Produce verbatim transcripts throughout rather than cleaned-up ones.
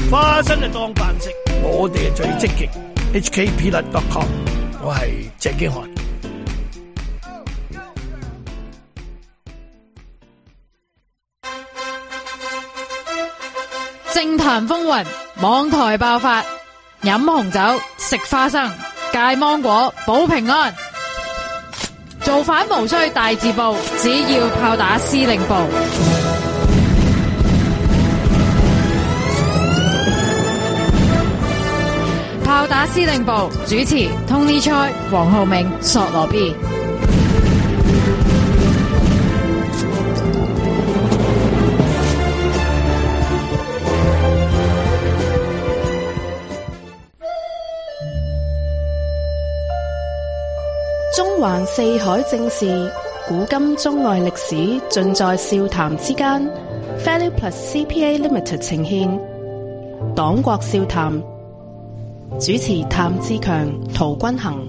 花生就當飯食，我哋係最積極。H K Peanut dot com， 我係鄭經翰。 政壇風雲，網台爆發，飲紅酒，食花生，戒芒果，保平安。造反無需大字報，只要炮打司令部。炮打司令部主持 Tony Choi、黃浩銘、索羅 B。 中環四海正事，古今中外歷史，盡在笑談之間。Value Plus C P A Limited 呈獻黨國笑談。主持譚志強、陶君行。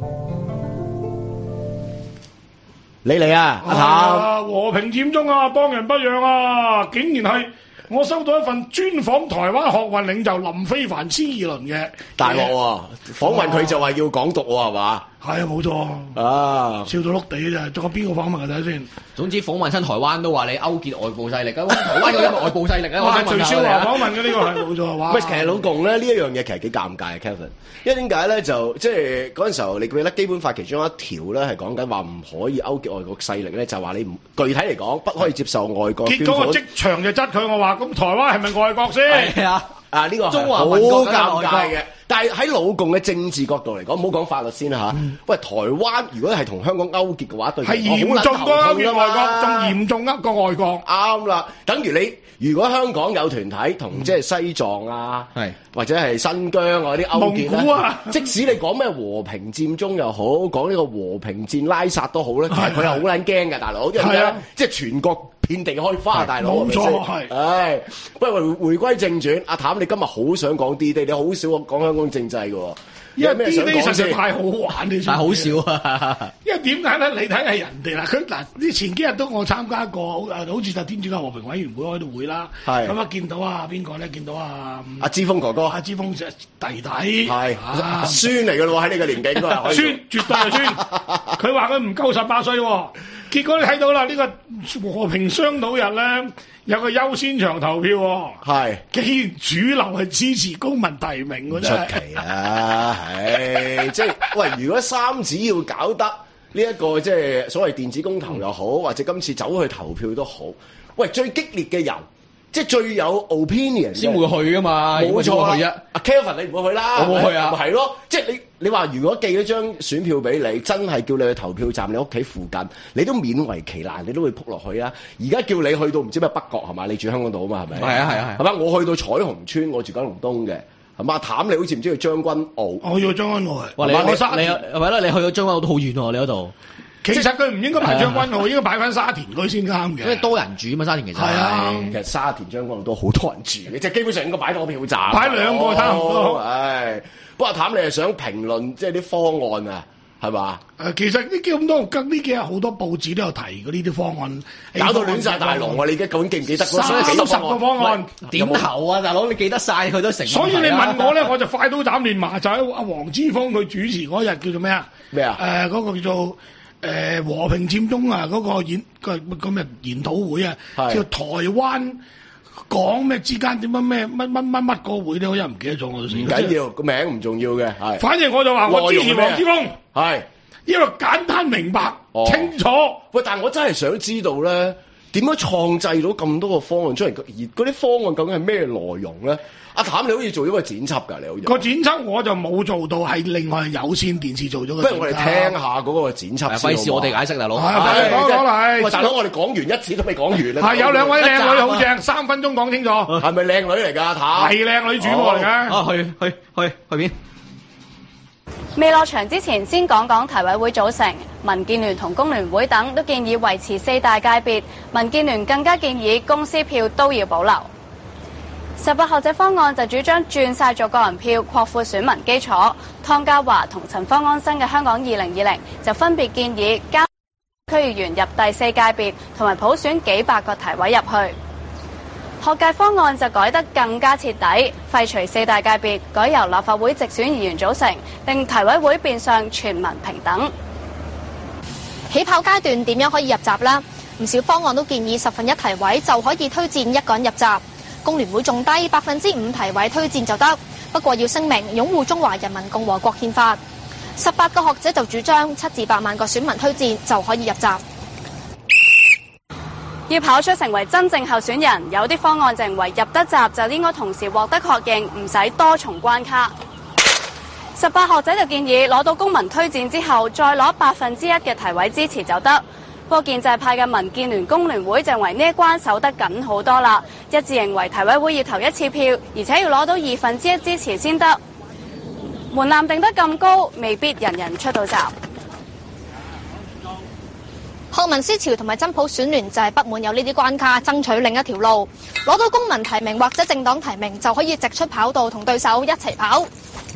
你嚟啊，阿譚！ 和平佔中啊，當仁不讓啊！竟然係我收到一份專訪台灣學運領袖林飛帆施義倫嘅大鑊喎，訪問佢就話要港獨喎，係嘛？ 係啊，冇錯啊， 笑到碌地咋，仲有邊個訪問啊？睇下先。 總之訪問親台灣都話你勾結外部勢力啊！台灣有一個外部勢力啊！ 哇，徐少華訪問嘅呢個係冇錯。哇！ 喂，其實老共咧呢一樣嘢其實幾尷尬啊 ，Kevin。因為點解咧就即係嗰陣時候，你記得基本法其中一條咧係講緊話唔可以勾結外國勢力咧，就話你唔具體嚟講不可以接受外國。 結果我即場就質佢，我話咁台灣係咪外國先？ 係啊， 啊呢個中華好民國尷尬嘅。但係喺老共嘅政治角度嚟講，唔好講法律先啦嚇。嗯、喂，台灣如果係同香港勾結嘅話，對係嚴重過勾結外國，仲嚴重呃過外國。 啱啦，等於你如果香港有團體同即係西藏啊， 係、嗯、 或者係新疆嗰啲勾結咧， 啊、 即使你講咩和平佔中又好，講呢個和平戰拉薩都好咧，其實佢係好撚驚嘅，大佬，因為咧即係全國遍地開花，大佬冇錯係。 唉，不過回歸正傳，阿譚你今日好想講 D Day， 你好少講香港政制嘅喎。 因為 D Day 實在太好玩，你太好笑啊！ 因為點解咧？你睇下人哋啦，佢嗱，呢前幾日都我參加過，好似就天主教和平委員會開到會啦。係咁啊，見到啊邊個咧？見到啊阿之鋒哥哥， 阿之鋒弟弟係阿孫嚟嘅咯喎，喺呢個年紀應該係孫，絕對係孫。佢話佢唔夠十八歲喎，結果你睇到啦，呢個和平商討日咧。有個優先場投票喎，係，既然主流係支持公民提名嗰啲， 出奇啊！係，即係喂，如果三子要搞得呢一個即係所謂電子公投又好，或者今次走去投票都好，喂，最激烈嘅人，即係最有 opinion 先會去㗎嘛， 冇錯啊！ 阿 Kevin 你唔會去啦， 我冇去啊， 係咯，即係你。你話如果寄咗張選票俾你，真係叫你去投票站，你屋企附近，你都勉為其難，你都會撲落去啊！而家叫你去到唔知咩北角係嘛？你住香港島啊嘛係咪？ 係啊係啊係。 係嘛？我去到彩虹村，我住九龍東嘅，係嘛？譚你好似唔知去將軍澳， 我要去將軍澳係。 哇！你我沙田係咪啦？你去到將軍澳都好遠喎，你嗰度。 其實佢唔應該擺將軍澳，應該擺翻沙田區先啱嘅。 因為多人住啊嘛，沙田其實係啊， 其實沙田將軍澳都好多人住嘅，即係基本上應該擺到個票站。 擺兩個差唔多。 唉，不過譚你係想評論即係啲方案啊，係嘛？ 誒，其實呢幾咁多，呢幾日好多報紙都有提過呢啲方案， 搞到亂晒大龍喎！你而家究竟記唔記得嗰三十個方案？ 點頭啊，大佬！你記得晒佢都成。 所以你問我咧，我就快刀斬亂麻，就喺阿黃之鋒佢主持嗰日叫做咩啊？ 咩啊？ 誒，嗰個叫做。誒和平佔中啊！嗰、那個演個咁嘅研討會啊，叫台灣講咩之間點樣咩乜乜乜乜個會咧，我又唔記得咗我都死。 唔緊要，個名唔重要嘅，係。 反正我就話我支持黃之鋒， 係因為簡單明白、哦、清楚。 喂，但係我真係想知道咧，點樣創製到咁多個方案出嚟？而嗰啲方案究竟係咩內容咧？阿譚，你好似做咗個剪輯㗎，你好似個剪輯我就冇做到，係另外有線電視做咗個。不如我哋聽下嗰個剪輯先。 費事我哋解釋，大佬。 係，講講嚟。 喂，大佬，我哋講完一次都未講完啦。 係有兩位靚女好正，三分鐘講清楚。 係咪靚女嚟㗎？阿譚係靚女主播嚟㗎。 啊，去去去去邊？ 未落場之前，先講講提委會組成。民建聯同工聯會等都建議維持四大界別，民建聯更加建議公司票都要保留。十八號這方案就主張轉晒做個人票，擴闊選民基礎。湯家驊同陳方安生嘅香港二零二零就分別建議加區議員入第四界別，同埋普選幾百個提委入去。 學界方案就改得更加徹底，廢除四大界別，改由立法會直選議員組成，令提委會變相全民平等。 起跑階段點樣可以入閘呢？唔少方案都建議十分一提委就可以推薦一個人入閘，工聯會仲低百分之五提委推薦就得，不過要聲明擁護中華人民共和國憲法。十八個學者就主張七至八萬個選民推薦就可以入閘。 要跑出成為真正候選人，有啲方案認為入得閘就應該同時獲得確認，唔使多重關卡。十八學者就建議攞到公民推薦之後，再攞百分之一嘅提委支持就得。不過建制派嘅民建聯、工聯會認為呢一關守得緊好多啦，一致認為提委會要投一次票，而且要攞到二分之一支持先得。門檻定得咁高，未必人人出到閘。 學民思潮同埋真普選聯就係不滿有呢啲關卡，爭取另一條路，攞到公民提名或者政黨提名就可以直出跑道同對手一齊跑。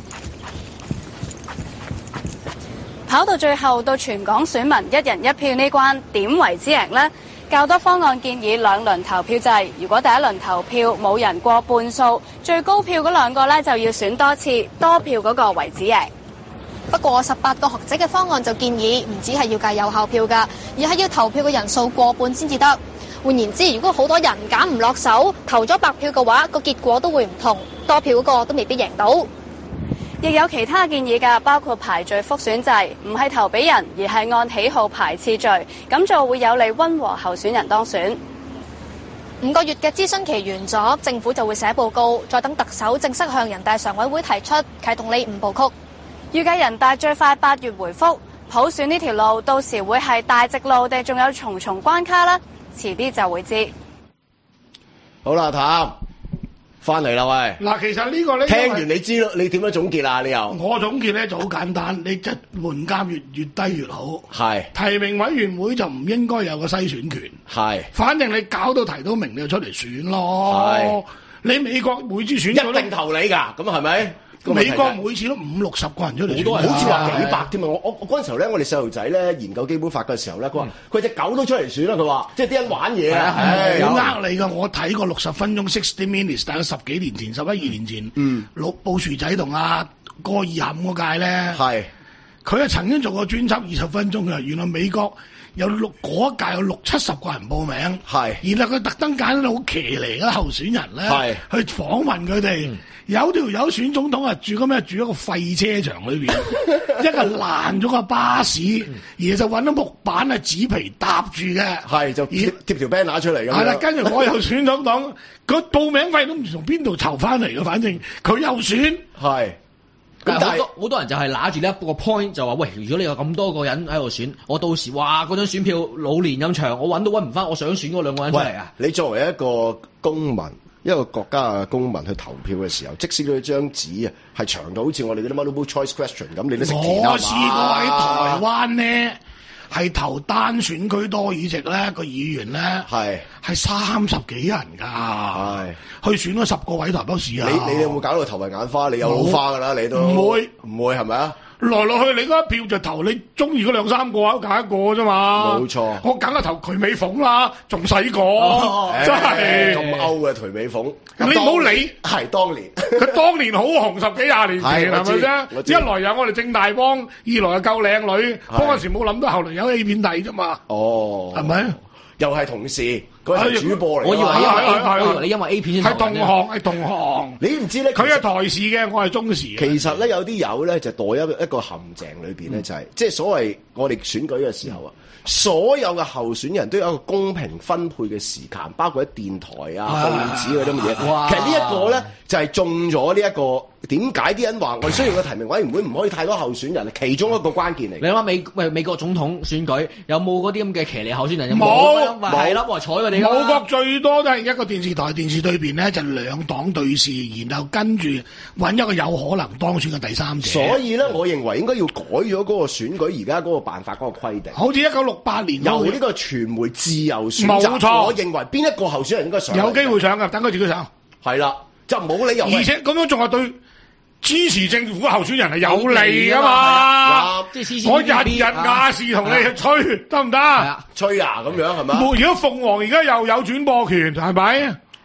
跑到最後到全港選民一人一票呢關，點為之贏呢？較多方案建議兩輪投票制，如果第一輪投票冇人過半數，最高票嗰兩個呢就要選多次，多票嗰個為止贏。 不過十八個學者嘅方案就建議唔只係要計有效票㗎，而係要投票嘅人數過半先至得。換言之，如果好多人揀唔落手，投咗白票嘅話，個結果都會唔同，多票嗰個都未必贏到。 亦有其他建議㗎，包括排序複選制，唔係投俾人，而係按喜好排次序，咁做會有利溫和候選人當選。 五個月嘅諮詢期完咗，政府就會寫報告，再等特首正式向人大常委會提出啟動呢五部曲。 預計人大最快八月回覆普選呢條路，到時會係大直路定仲有重重關卡啦？遲啲就會知。 好啦，譚翻嚟啦，喂！ 嗱，其實呢個咧， 聽完你知咯，你點樣總結啊？你又我總結咧就好簡單，你即門檻越越低越好。 係提名委員會就唔應該有個篩選權。 係， 反正你搞到提到名，你就出嚟選咯。係，你美國每次選舉一定投你㗎，咁係咪？ 美國每次都五六十個人出嚟， 好多人好似話幾百添啊！我我我嗰陣時候咧，我哋細路仔咧研究基本法嘅時候咧，佢話佢隻狗都出嚟選啦，佢話即係啲人玩嘢啊！ 好呃你㗎，我睇過六十分鐘 sixty minutes， 大概十幾年前、十一二年前，嗯，老布殊仔同阿戈爾坎嗰屆咧，係佢啊曾經做過專輯二十分鐘嘅，原來美國有六嗰一屆有六七十個人報名，係，然後佢特登揀啲好騎呢嘅候選人咧，係去訪問佢哋。嗯有條友選總統啊，住咁咩？住一個廢車場裏邊，一個爛咗個巴士，而就揾到木板啊、紙皮搭住嘅，係就貼貼條 banner 出嚟咁。係啦，跟住我又選總統，佢報名費都唔知從邊度籌翻嚟嘅，反正佢又選。係， 但係好多好多人就係揦住呢一個 point 就話：喂，如果你有咁多個人喺度選，我到時哇嗰張選票老年咁長，我揾都揾唔翻，我想選嗰兩個人出嚟啊！ 你作為一個公民。一個國家嘅公民去投票嘅時候，即使佢張紙啊係長到好似我哋嗰啲 multiple choice question 咁，你都識填啊嘛。我試過喺台灣咧，係投單選區多議席咧，個議員咧係係三十幾人㗎，係去選咗十個位台北市啊！你你有冇搞到頭暈眼花？你有老花㗎啦，你都唔會唔會係咪啊？來來去你嗰一票就投你中意嗰兩三個啊，揀一個啫嘛。冇錯，我梗係投徐美鳳啦，仲細個，哦、真係咁歐嘅徐美鳳。你唔好理，係當年佢當年好紅十幾廿年前係咪啫？一來有我哋正大幫，二來又夠靚女，嗰陣時冇諗到後來有 A 片睇啫嘛。哦，係咪？又係同事，佢係主播嚟。我以為因為我以為你因為 A 片先係同行，係同行。你唔知咧，佢係台視嘅，我係中視。其實咧，有啲友咧就墮一一個陷阱裏邊咧，就係即係所謂我哋選舉嘅時候啊，所有嘅候選人都有一個公平分配嘅時間，包括喺電台啊、報紙嗰啲乜嘢。其實呢一個咧就係中咗呢一個。點解啲人話我哋需要個提名委員會唔可以太多候選人？其中一個關鍵嚟。你諗下美喂美國總統選舉有冇嗰啲咁嘅騎呢候選人？有冇係啦，坐佢哋。美國最多都係一個電視台電視對邊咧，就兩黨對視，然後跟住揾一個有可能當選嘅第三者。所以咧，我認為應該要改咗嗰個選舉而家嗰個辦法嗰個規定。好似一九六八年由呢個傳媒自由選擇。冇錯，我認為邊一個候選人應該上。有機會上㗎，等佢自己上。係啦，就冇理由。而且咁樣仲係對支持政府候選人係有利噶嘛？我日日亞視同你吹得唔得？吹啊咁樣係咪？如果鳳凰而家又有轉播權，係咪？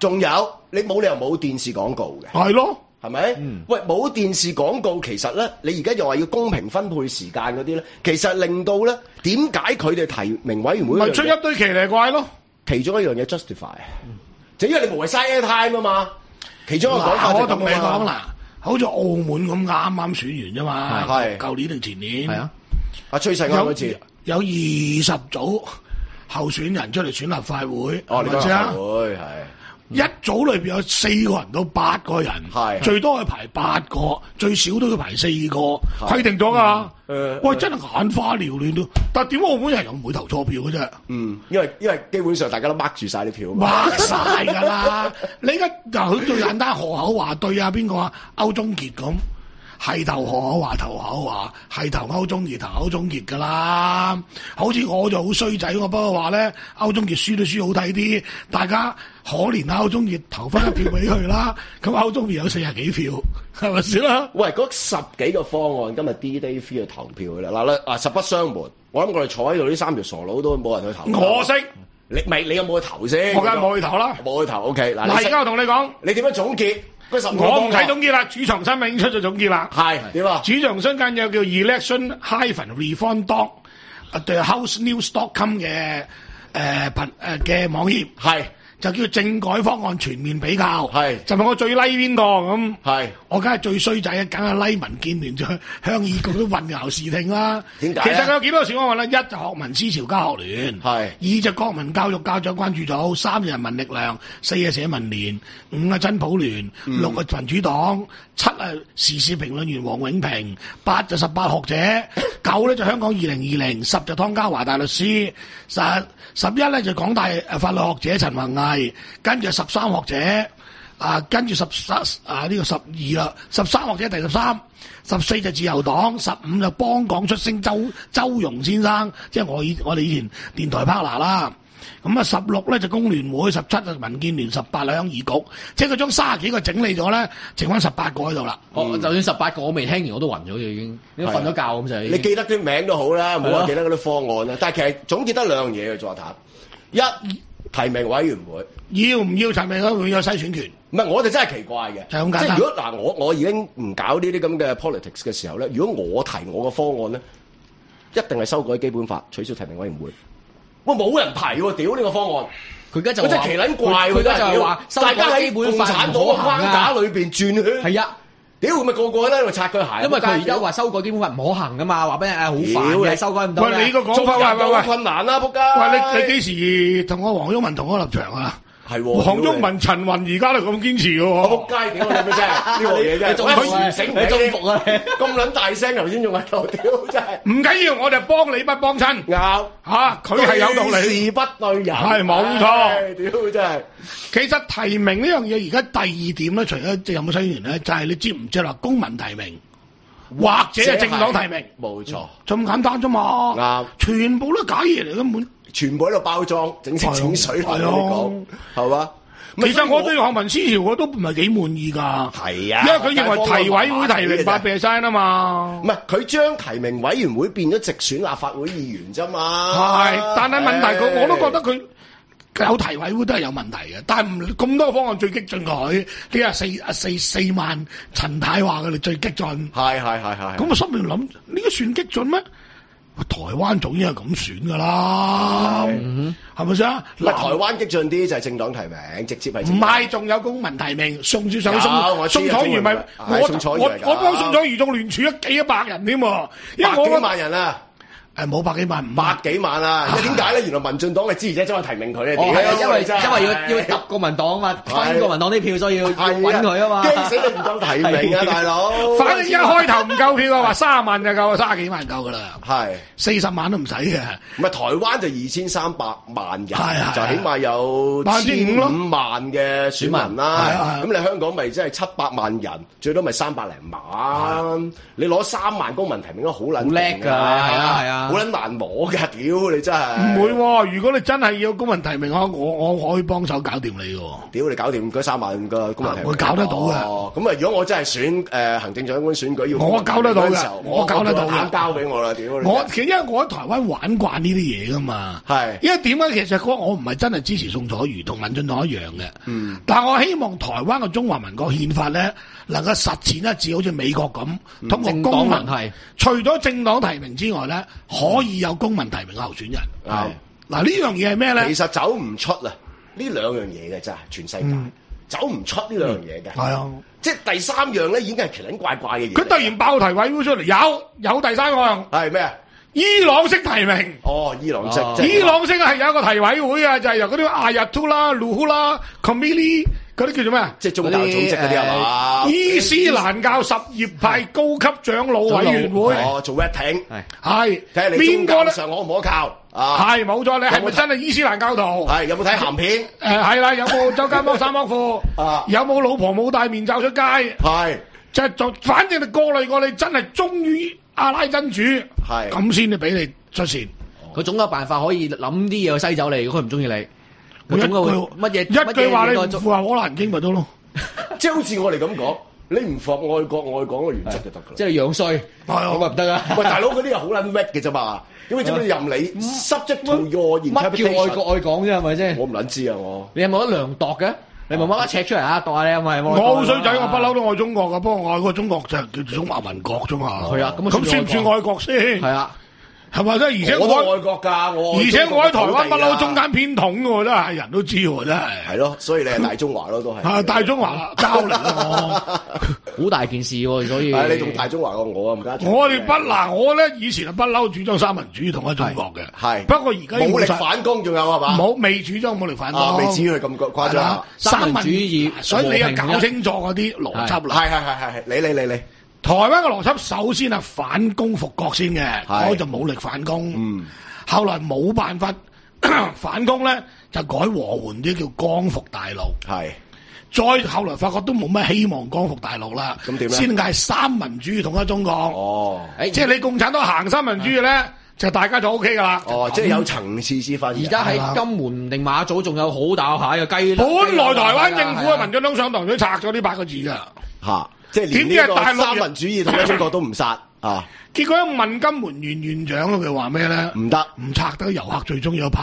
仲有你冇理由冇電視廣告嘅， 係咯。 係咪？嗯、喂，冇電視廣告，其實咧，你而家又話要公平分配時間嗰啲咧，其實令到咧，點解佢哋提名委員會咪出一堆奇離怪咯？ 其中一樣嘢 justify，、嗯、就因為你無謂嘥 airtime 啊嘛。其中一個講法就我同你講啦，好似澳門咁啱啱選完啫嘛， 係舊年定前年？ 係啊， 阿崔世安嗰次有二十組候選人出嚟選立法會， 哦， 係咪先啊？ 會係。 一組裏邊有四個人到八個人，係最多係排八個，最少都要排四個，規定咗噶。誒，喂，真係眼花繚亂都。但係點解澳門人又唔會投錯票嘅啫？ 嗯，因為因為基本上大家都 mark 住晒啲票 ，mark 晒㗎啦。你而家嗱，佢最簡單何口話對啊邊個啊？歐中傑咁。係投何口話投口話，係投歐中傑投歐中傑噶啦。好似我就好衰仔，我不過話咧，歐中傑輸都輸好睇啲，大家可憐歐中傑投翻一票俾佢啦。咁歐中傑有四十幾票，係咪先啦？ 喂，嗰十幾個方案今日 D-Day three 去投票嘅啦。嗱咧啊，實不相瞞，我諗我哋坐喺度呢三條傻佬都冇人去投。 我識， 你咪你有冇去投先？ 我梗係冇去投啦， 冇去投。OK，嗱， 嗱，而家我同你講， 你點樣總結？ 我唔睇總結啦，主場新聞已經出咗總結啦。 係點啊？ 主場新聞有叫 election hyphen reform dot the house news dot com 嘅誒頻誒嘅網頁，係就叫政改方案全面比較。係就問我最 like 邊個咁？係我梗係最衰仔，梗係 like 民建聯，就鄉議局都混淆視聽啦。點解？其實佢有幾多個選項咧？一就學民思潮家學聯，係二就國民教育家長關注組，三人民力量，四啊社民連，五啊真普聯，嗯、六啊民主黨，七啊時事評論員黃永平，八就十八學者，九咧就香港二零二零，十就湯家驊大律師，十十一咧就港大法律學者陳弘毅，跟住十三學者。啊，跟住十三啊呢、這個十二啦，十三或者第十三，十四就自由黨，十五就幫港出聲周周融先生，即係我以我哋以前電台 partner 啦。咁啊十六咧就工聯會，十七就民建聯，十八係鄉議局，即係佢將三十幾個整理咗咧，剩翻十八個喺度啦。 哦、嗯，就算十八個我未聽完我都暈咗已經，你瞓咗覺咁就。 你記得啲名都好啦，唔好話記得嗰啲方案啦。但係其實總結得兩樣嘢嘅座談，一提名委員會要唔要提名委員會有篩選權？ 唔係，我哋真係奇怪嘅， 就係咁簡單。 即係如果嗱，我我已經唔搞呢啲咁嘅 politics 嘅時候咧，如果我提我嘅方案咧，一定係修改基本法，取消提名委員會。喂，冇人提喎，屌呢個方案！ 佢而家就真係奇撚怪，佢而家就係話， 大家喺共產黨嘅框架裏邊轉圈。 係啊。 屌，咪個個都喺度擦佢鞋。 因為佢而家話修改基本法唔可行噶嘛，話俾人誒好煩嘅，修改唔到。 喂，你個講法喂喂喂， 困難啦，仆街！ 喂，你你幾時同我黃毓民同我立場啊？係喎，黃毓民、陳雲而家都咁堅持嘅喎。仆街，屌你咩啫？呢個嘢真係佢唔醒唔中伏啊！咁撚大聲，頭先仲喺度，屌真係。唔緊要，我哋幫你不幫親。啱嚇，佢係有道理。事不對人，係冇錯。屌真係。其實提名呢樣嘢，而家第二點咧，除咗即係有冇篩選咧，就係你知唔知啦？公民提名或者係政黨提名，冇錯，咁簡單啫嘛。啱，全部都假嘢嚟，根本。全部喺度包裝，整色整水嚟講，係嘛？其實我對學民思潮我都唔係幾滿意㗎。係啊，因為佢認為提委會提名八 percent 啊嘛。唔係，佢將提名委員會變咗直選立法會議員啫嘛。係，但係問題佢我都覺得佢有提委會都係有問題嘅。但係唔咁多方案最激進佢，呢個四啊四四萬陳太話佢哋最激進。係係係係。咁我心裏諗呢個算激進咩？台灣總應係咁選噶啦，係咪先？嗱，台灣激進啲就係政黨提名，直接係唔係？仲有公民提名，送住上宋宋楚瑜咪我我我幫宋楚瑜仲聯署咗幾百人添，因為我幾萬人啊。誒冇百幾萬，百幾萬啊！點解咧？原來民進黨嘅支持者走去提名佢啊！ 係啊，因為因為要要揼國民黨啊嘛，分國民黨啲票，所以要揾佢啊嘛。驚死你唔夠提名啊，大佬！反正一開頭唔夠票嘅話，三十萬就夠，三十幾萬夠噶啦。係四十萬都唔使嘅。唔係台灣就二千三百萬人，就起碼有千五萬嘅選民啦。咁你香港咪即係七百萬人，最多咪三百零萬。你攞三萬公民提名都好撚叻㗎，係啊係啊。 好撚難摸㗎，屌你真係。 唔會喎，如果你真係要公民提名啊，我我可以幫手搞掂你喎。 屌你搞掂嗰三萬個公民提名， 我搞得到嘅。 咁啊，如果我真係選誒行政長官選舉要， 我搞得到嘅，我搞得到嘅， 交俾我啦，屌！ 我其實因為我喺台灣玩慣呢啲嘢噶嘛，係。因為點解其實我唔係真係支持宋楚瑜同民進黨一樣嘅，嗯。但係我希望台灣嘅中華民國憲法咧能夠實踐一致，好似美國咁，通過公民係除咗政黨提名之外咧，可以有公民提名嘅候選人。係。嗱呢樣嘢係咩咧？ 其實走唔出啊！呢兩樣嘢嘅真係全世界。走唔出呢兩樣嘢嘅，係啊，即係第三樣咧已經係奇撚怪怪嘅嘢。 佢突然爆提委會出嚟，有有第三個係咩啊？ 伊朗式提名。 哦，伊朗式， 哦、伊朗式係有一個提委會啊，就係、是、由嗰啲阿亞圖拉、魯呼拉、Khomeini嗰啲叫做咩啊？ 即係宗教組織嗰啲係嘛？ 伊斯蘭教什葉派高級長老委員會。 哦，做 vetting 係睇下你宗教上可唔可靠？啊， 係冇錯，你係咪真係伊斯蘭教徒？ 係有冇睇鹹片？ 誒係啦，有冇周街剝衫剝褲？啊，有冇老婆冇戴面罩出街？係，即係就反正你過濾過，你真係忠於阿拉真主，係咁先至俾你出線。 佢總有辦法可以諗啲嘢去篩走你，如果佢唔中意你，佢總有乜嘢一句話你唔符合可蘭經咪得咯？ 即係好似我哋咁講。你唔符合愛國愛港嘅原則就得㗎啦， 即係樣衰，咁咪唔得啊！ 喂，大佬嗰啲又好撚叻嘅啫嘛，點解做咩任你 subject to your interpretation？ 乜叫愛國愛港啫？係咪先？ 我唔撚知啊！我你有冇得量度嘅？你冇乜一尺出嚟啊？度下你係咪？ 我好衰仔，我不嬲都愛中國噶，不過我愛個中國就係叫做中華民國啫嘛。 係啊，咁咁算唔算愛國先？ 係啊。 係咪真？而且我都愛國㗎，我而且我喺台灣不嬲中間偏統嘅喎，真係人都知喎，真係。 係咯，所以你係大中華咯，都係。 係大中華交嚟咯， 好大件事喎，所以。 係你仲大中華過我啊？唔加。 我哋不嗱，我咧以前係不嬲主張三民主義統一中國嘅。係。不過而家武力反攻仲有係嘛？ 冇，未主張武力反攻。 未至於咁誇張。 三民主義，所以你又搞清楚嗰啲邏輯啦。 係係係係，你你你你。 台灣嘅邏輯首先係反攻復國先嘅，我就武力反攻。嗯，後來冇辦法反攻咧，就改和緩啲叫光復大陸。係，再後來發覺都冇乜希望光復大陸啦。咁點咧？先嗌三民主義統一中國。哦，即係你共產黨行三民主義咧，就大家就 O K 噶啦。 哦，即係有層次之分。 而家喺金門定馬祖仲有好大下嘅雞。 本來台灣政府嘅民進黨上台都拆咗呢八個字噶。 吓。即係連呢個三民主義統一中國都唔殺啊！ 結果問金門縣縣長佢話咩咧？ 唔得， 唔拆得遊客最中意有拍。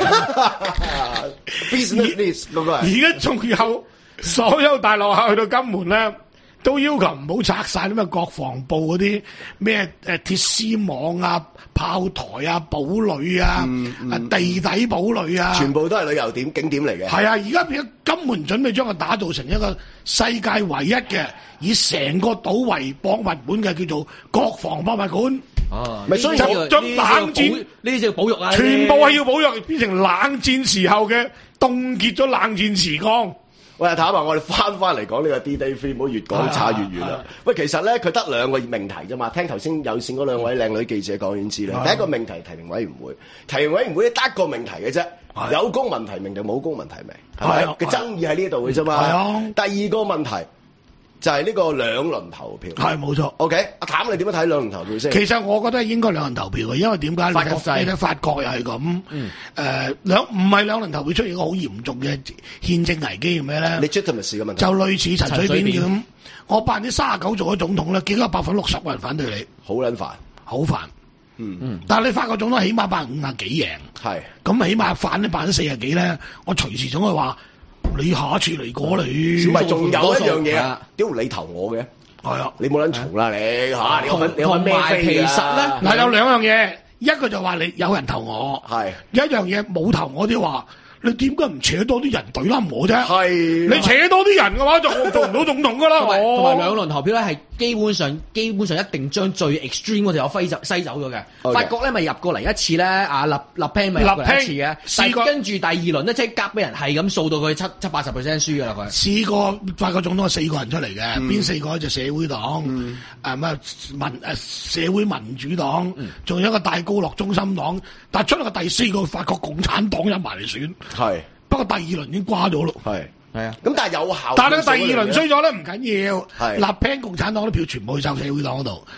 business 嗰個。 而家仲有所有大陸客去到金門咧，都要求唔好拆晒啲咩國防部嗰啲咩誒鐵絲網啊、炮台啊、堡壘啊、嗯嗯、地底堡壘啊， 全部都係旅遊點景點嚟嘅。 係啊，而家變咗金門準備將佢打造成一個世界唯一嘅以成個島為博物館嘅叫做國防博物館。 哦， 咪所以就將冷戰呢啲叫保育啊， 全部係要保育，變成冷戰時候嘅凍結咗冷戰時光。 喂，坦白我哋翻翻嚟講呢個 D-Day three， 唔好越講差越遠啦。喂，其實咧佢得兩個命題啫嘛。聽頭先有線嗰兩位靚女記者講已經知啦。第一個命題提名委員會，提名委員會得一個命題嘅啫，有公民提名就冇公民提名，係咪？嘅爭議喺呢度嘅啫嘛。第二個問題就係呢個兩輪投票， 係冇錯。 OK，阿譚你點樣睇兩輪投票先？ 其實我覺得應該兩輪投票嘅，因為點解？ 法國制， 你睇法國又係咁，誒、嗯呃、兩唔係兩輪投票出現一個好嚴重嘅憲政危機係咩咧 ？legitimacy嘅問題就類似陳水扁咁，我百分之三十九做咗總統咧，結果百分之六十個人反對你， 好撚煩， 好煩。嗯嗯，但係你法國總統起碼百分之五十幾贏，係咁起碼反你百分之四十幾咧，我隨時總係話。你下一次嚟過你， 唔係仲有一樣嘢啊？屌你投我嘅，係啊！你冇撚嘈啦你嚇！你揾你揾咩飛其實咧， 嗱有兩樣嘢，一個就話你有人投我，係一樣嘢冇投我啲話。你點解唔扯多啲人懟冧我啫？係你扯多啲人嘅話，就做唔到總統噶啦。 同埋兩輪投票咧，係基本上基本上一定將最 extreme 嗰條友揮走篩走咗嘅。Okay. 法國咧咪入過嚟一次咧，阿勒勒平咪入過嚟一次嘅，但跟住第二輪咧即係夾俾人係咁掃到佢七七八十 percent 輸噶啦佢。 試過法國總統四個人出嚟嘅，邊、嗯、四個就社會黨，誒、嗯、咩、啊、民誒社會民主黨，仲、嗯、有一個戴高樂中心黨，但出嚟個第四個法國共產黨入埋嚟選。係，不過第二輪已經瓜咗咯。係，係啊。咁但係有效。但係第二輪衰咗咧，唔緊要。係。立 pen 共產黨啲票全部去晒社會黨嗰度，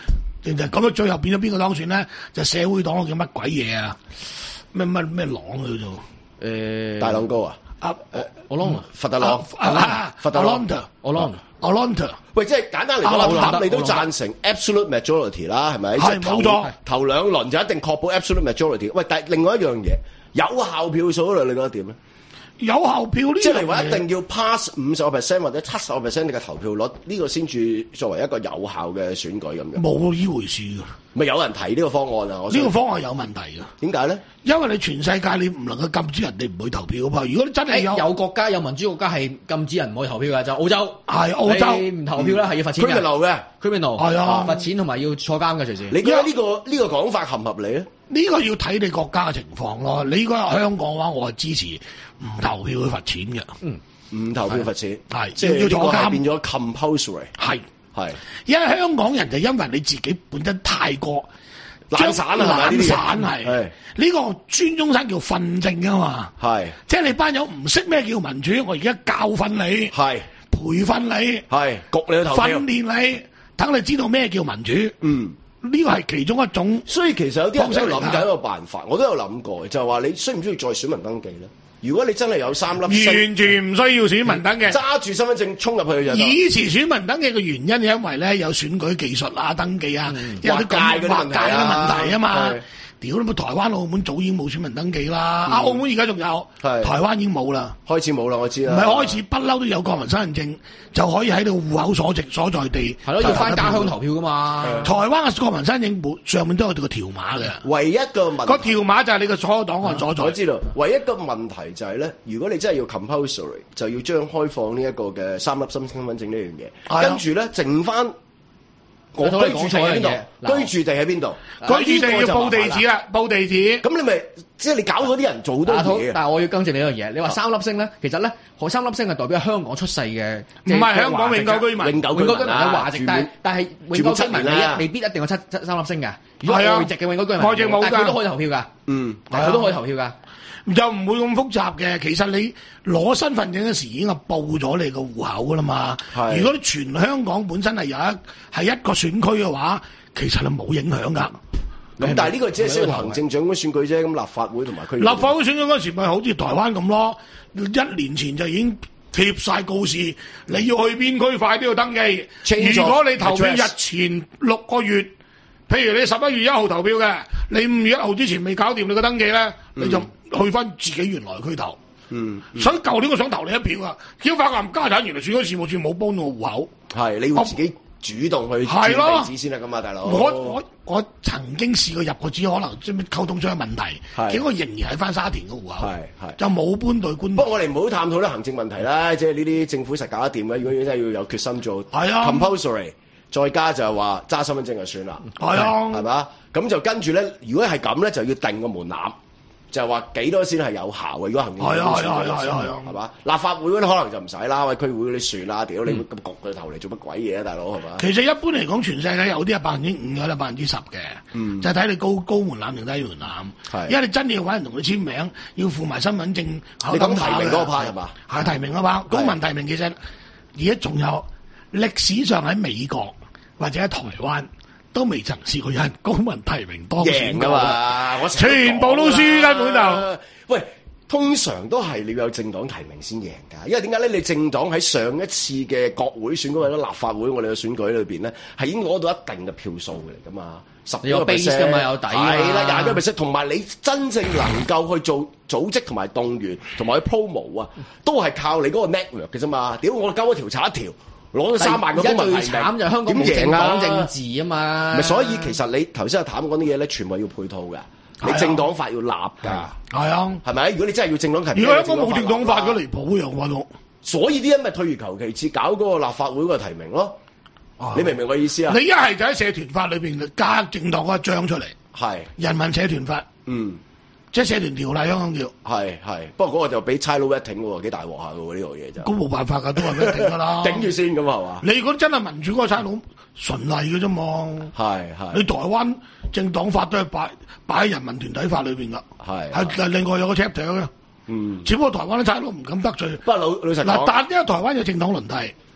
就咁樣最後變咗邊個當選咧？就社會黨叫乜鬼嘢啊？咩乜咩朗叫做誒大朗高啊？ 啊誒我朗佛特朗佛特朗特我朗我朗特。 喂，即係簡單嚟講，答你都贊成 absolute majority 啦，係咪？ 係冇錯。 頭兩輪就一定確保 absolute majority。喂，但係另外一樣嘢，有效票數嗰度你覺得點咧？ 有效票呢？ 即係話一定要 pass 五十個 percent 或者七十個 percent 嘅投票率，呢個先至作為一個有效嘅選舉咁樣。 冇呢回事㗎。 咪有人提呢個方案啊？ 呢個方案有問題㗎。 點解咧？因為你全世界你唔能夠禁止人哋唔去投票啊嘛。如果你真係有有國家有民主國家係禁止人唔去投票嘅，就澳洲。 係澳洲你唔投票咧係要罰錢嘅。 criminal 嘅 criminal 係啊， 罰錢同埋要坐監嘅隨時。 你覺得呢個呢個講法合唔合理咧？ 呢個要睇你國家嘅情況咯。你如果係香港嘅話，我係支持唔投票去罰錢嘅。 嗯，唔投票罰錢係即係要坐監變咗 compulsory。 係係， 因為香港人就因為你自己本身太過懶散啊， 懶散係呢個孫中山叫訓政啊嘛。係，即係你班友唔識咩叫民主，我而家教訓你，係培訓你，係焗你去投票， 訓練你，等你知道咩叫民主。嗯。呢個係其中一種， 所以其實有啲人都諗緊一個辦法，我都有諗過，就係話你需唔需要再選民登記咧？如果你真係有三粒星， 完全唔需要選民登記， 揸住身份證衝入去就得。 以前選民登記嘅原因係因為咧有選舉技術啊、登記啊， 嗯、 有啲咁劃界嘅問題啊嘛。 係屌你！台灣、澳門早已經冇選民登記啦， 嗯、 啊澳門而家仲有，台灣已經冇啦， 開始冇啦，我知啦。 唔係開始，不嬲都有國民身份證，就可以喺度戶口所籍所在地。 係咯，要翻家鄉投票噶嘛。 台灣嘅國民身份證上面都有個條碼嘅， 唯一個問題個條碼就係你個所有檔案所在。 我知道，唯一個問題就係、是、咧，如果你真係要 compulsory，就要將開放呢一個嘅三粒星身份證呢樣嘢，跟住咧剩翻。我居住地喺邊度？居住地喺邊度？ 居住地要報地址啦，報地址。 咁你咪即係你搞嗰啲人做好多嘢。 但係我要更正你一樣嘢，你話三粒星咧，其實咧，何三粒星係代表香港出世嘅， 唔係香港永久居民。 永久居民嘅華籍，但係但係永久居民你未必一定有七七三粒星嘅。如果外籍嘅永久居民， 外籍冇㗎， 但係佢都可以投票㗎。 嗯， 佢都可以投票㗎。 就唔會咁複雜嘅，其實你攞身份證嗰時已經係報咗你個戶口噶啦嘛。如果你全香港本身係有一係一個選區嘅話，其實係冇影響噶。 咁但係呢個只係需要行政長官選舉啫，咁立法會同埋區立法會選舉嗰時咪好似台灣咁咯，一年前就已經貼晒告示，你要去邊區快啲去登記。如果你投票日前六個月，譬如你十一月一號投票嘅，你五月一號之前未搞掂你個登記咧，嗯、你就去翻自己原來區投。嗯，嗯所以舊年我想投你一票啊，結果發覺家產原來選舉事務處冇幫到我戶口。係，你要自己主動去轉地址先得噶嘛，大佬。我我我曾經試過入過紙，可能即係溝通出咗問題，結果仍然喺翻沙田個戶口，就冇搬到官。不過我哋唔好探討啲行政問題啦，即係呢啲政府實搞得掂嘅。如果真係要有決心做，係啊 ，compulsory。再加就係話揸身份證就算啦，係啊，係嘛？咁就跟住咧，如果係咁咧，就要定個門檻，就係話幾多先係有效嘅。如果行政長官選舉係啊，係嘛？立法會嗰啲可能就唔使啦，喂區會嗰啲算啦。屌你咁焗佢頭嚟做乜鬼嘢啊，大佬係嘛？其實一般嚟講，全世界有啲係百分之五，有啲百分之十嘅，嗯，就係睇你高高門檻定低門檻。因為你真係要揾人同佢簽名，要附埋身份證。你咁提名嗰個派係嘛？係提名嗰班公民提名，其實而家仲有歷史上喺美國。或者喺台灣都未曾試過有人公民提名當選噶嘛，我全部都輸根本就。喂，通常都係你要有政黨提名先贏㗎，因為點解咧？你政黨喺上一次嘅國會選舉或者立法會我哋嘅選舉裏邊咧，係已經攞到一定嘅票數嚟㗎嘛，十幾個 percent 㗎嘛，有底係啦，廿幾個 percent，同埋你真正能夠去做組織同埋動員同埋去 promo 啊，都係靠你嗰個 network 嘅啫嘛。屌我鳩一條查一條。攞咗三萬個公民提名，而家最慘就香港冇政黨政治啊嘛。咪所以其實你頭先阿譚講啲嘢咧，全部要配套嘅。你政黨法要立㗎，係啊，係咪？如果你真係要政黨提名，如果香港冇政黨法，嗰離譜又話到。所以啲人咪退而求其次，搞嗰個立法會嗰個提名咯。你明唔明我意思啊？你一係就喺社團法裏邊加政黨嗰一章出嚟，係人民社團法，嗯。即係社團條例香港叫，係係，不過嗰個就俾差佬一挺喎，幾大鑊下嘅喎呢個嘢就。咁冇辦法㗎，都係俾一挺㗎啦。頂住先咁係嘛？你如果真係民主嗰個差佬純例嘅啫嘛。係係。你台灣政黨法都係擺擺喺人民團體法裏邊㗎。係係另外有個 chapter 嘅。嗯。只不過台灣啲差佬唔敢得罪。不過老老實講。嗱，但因為台灣有政黨輪替，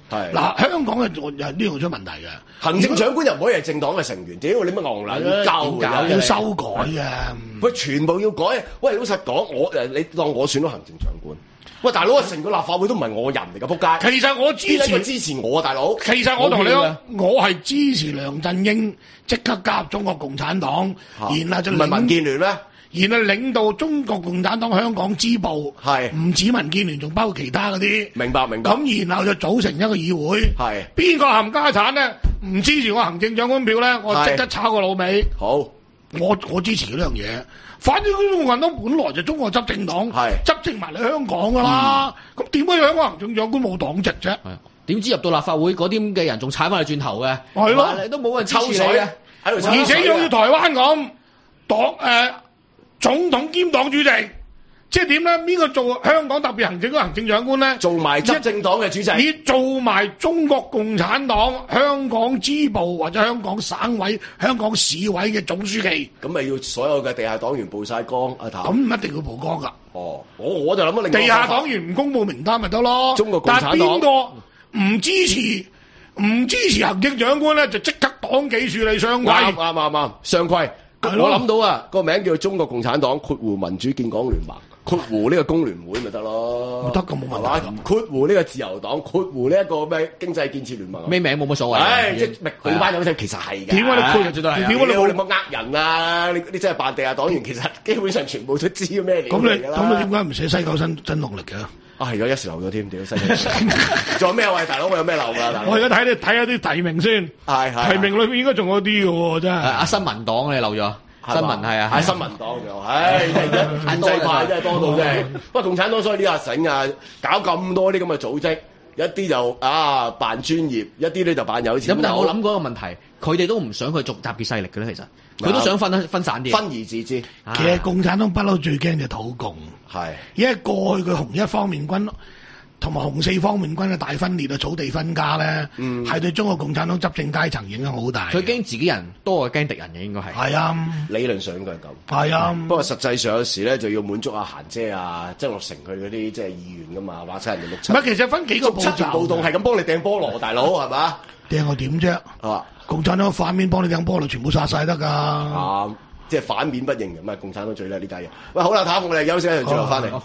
係嗱，香港嘅又呢度出問題嘅， 行政長官又唔可以係政黨嘅成員，屌你乜戇撚鳩㗎？ 要修改嘅， 喂，全部要改。喂，老實講，我誒你當我選到行政長官。喂，大佬啊，成個立法會都唔係我人嚟㗎，仆街！ 其實我支持支持我，大佬。 其實我同你講，我係支持梁振英即刻加入中國共產黨， 啊、 然後就唔係民建聯咩？ 然後領導中國共產黨香港支部，係唔止民建聯，仲包括其他嗰啲。 明白明白。 咁然後就組成一個議會，係邊個冚家產咧？唔支持我行政長官票咧，我即刻炒個老味。好，我我支持呢樣嘢。反正中國人都本來就中國執政黨，執政埋嚟香港噶啦。咁點解香港行政長官冇黨籍啫？ 點知入到立法會嗰啲嘅人仲踩翻去轉頭嘅？ 係咯， 都冇人抽水嘅， 而且要好似台灣咁黨誒總統兼黨主席，即係點咧？邊個做香港特別行政嘅行政長官咧？ 做埋執政黨嘅主席， 你做埋中國共產黨香港支部或者香港省委、香港市委嘅總書記， 咁咪要所有嘅地下黨員曝晒光阿頭？ 咁唔一定要曝光噶。 哦，我我就諗咗另地下黨員唔公佈名單咪得咯。中國共產黨，但係邊個唔支持唔支持行政長官咧，就即刻黨紀處理雙規。 啱啱啱啱，雙規。我諗到啊，個名叫中國共產黨括弧民主建港聯盟。括弧呢個工聯會咪得咯， 得咁冇問題。 括弧呢個自由黨，括弧呢一個咩經濟建設聯盟， 咩名冇乜所謂。 唉，即係佢班友仔其實係嘅。 點解你括入最多係？點解你冇你冇呃人啊？你你真係扮地下黨員，其實基本上全部都知咩嚟。 咁你咁你點解唔寫西九新真動力嘅？ 啊，係咗一時漏咗添，屌西九！仲有咩位大佬？我有咩漏㗎？ 我而家睇你睇下啲提名先。係係。提名裏面應該仲有啲嘅喎，真係。 阿新民黨你漏咗。新聞係啊， 喺新聞黨嘅，唉，真係建制派真係多到啫。不過共產黨所以呢下醒啊，搞咁多啲咁嘅組織，一啲就啊扮專業，一啲咧就扮有錢。 咁但係我諗過一個問題，佢哋都唔想佢續集結勢力嘅咧，其實佢都想分分散啲， 分而治之。 其實共產黨不嬲最驚就土共，係因為過去佢紅一方面軍同埋紅四方面軍嘅大分裂啊，草地分家咧，係、嗯、對中國共產黨執政階層影響好大。 佢驚自己人多過驚敵人嘅，應該係。 係啊， 理論上應該係咁。係啊，不過實際上有時咧就要滿足阿嫻姐啊、曾鈺成佢嗰啲即係意願噶嘛，話晒人哋六七。 唔係，其實分幾個步驟。 暴動係咁幫你掟菠蘿，大佬係嘛？ 掟我點啫？啊，共產黨反面幫你掟菠蘿，全部殺晒得㗎。 啊，即係反面不認人啊！共產黨最叻呢家嘢。喂，好啦，睇下我哋休息一陣，最後翻嚟。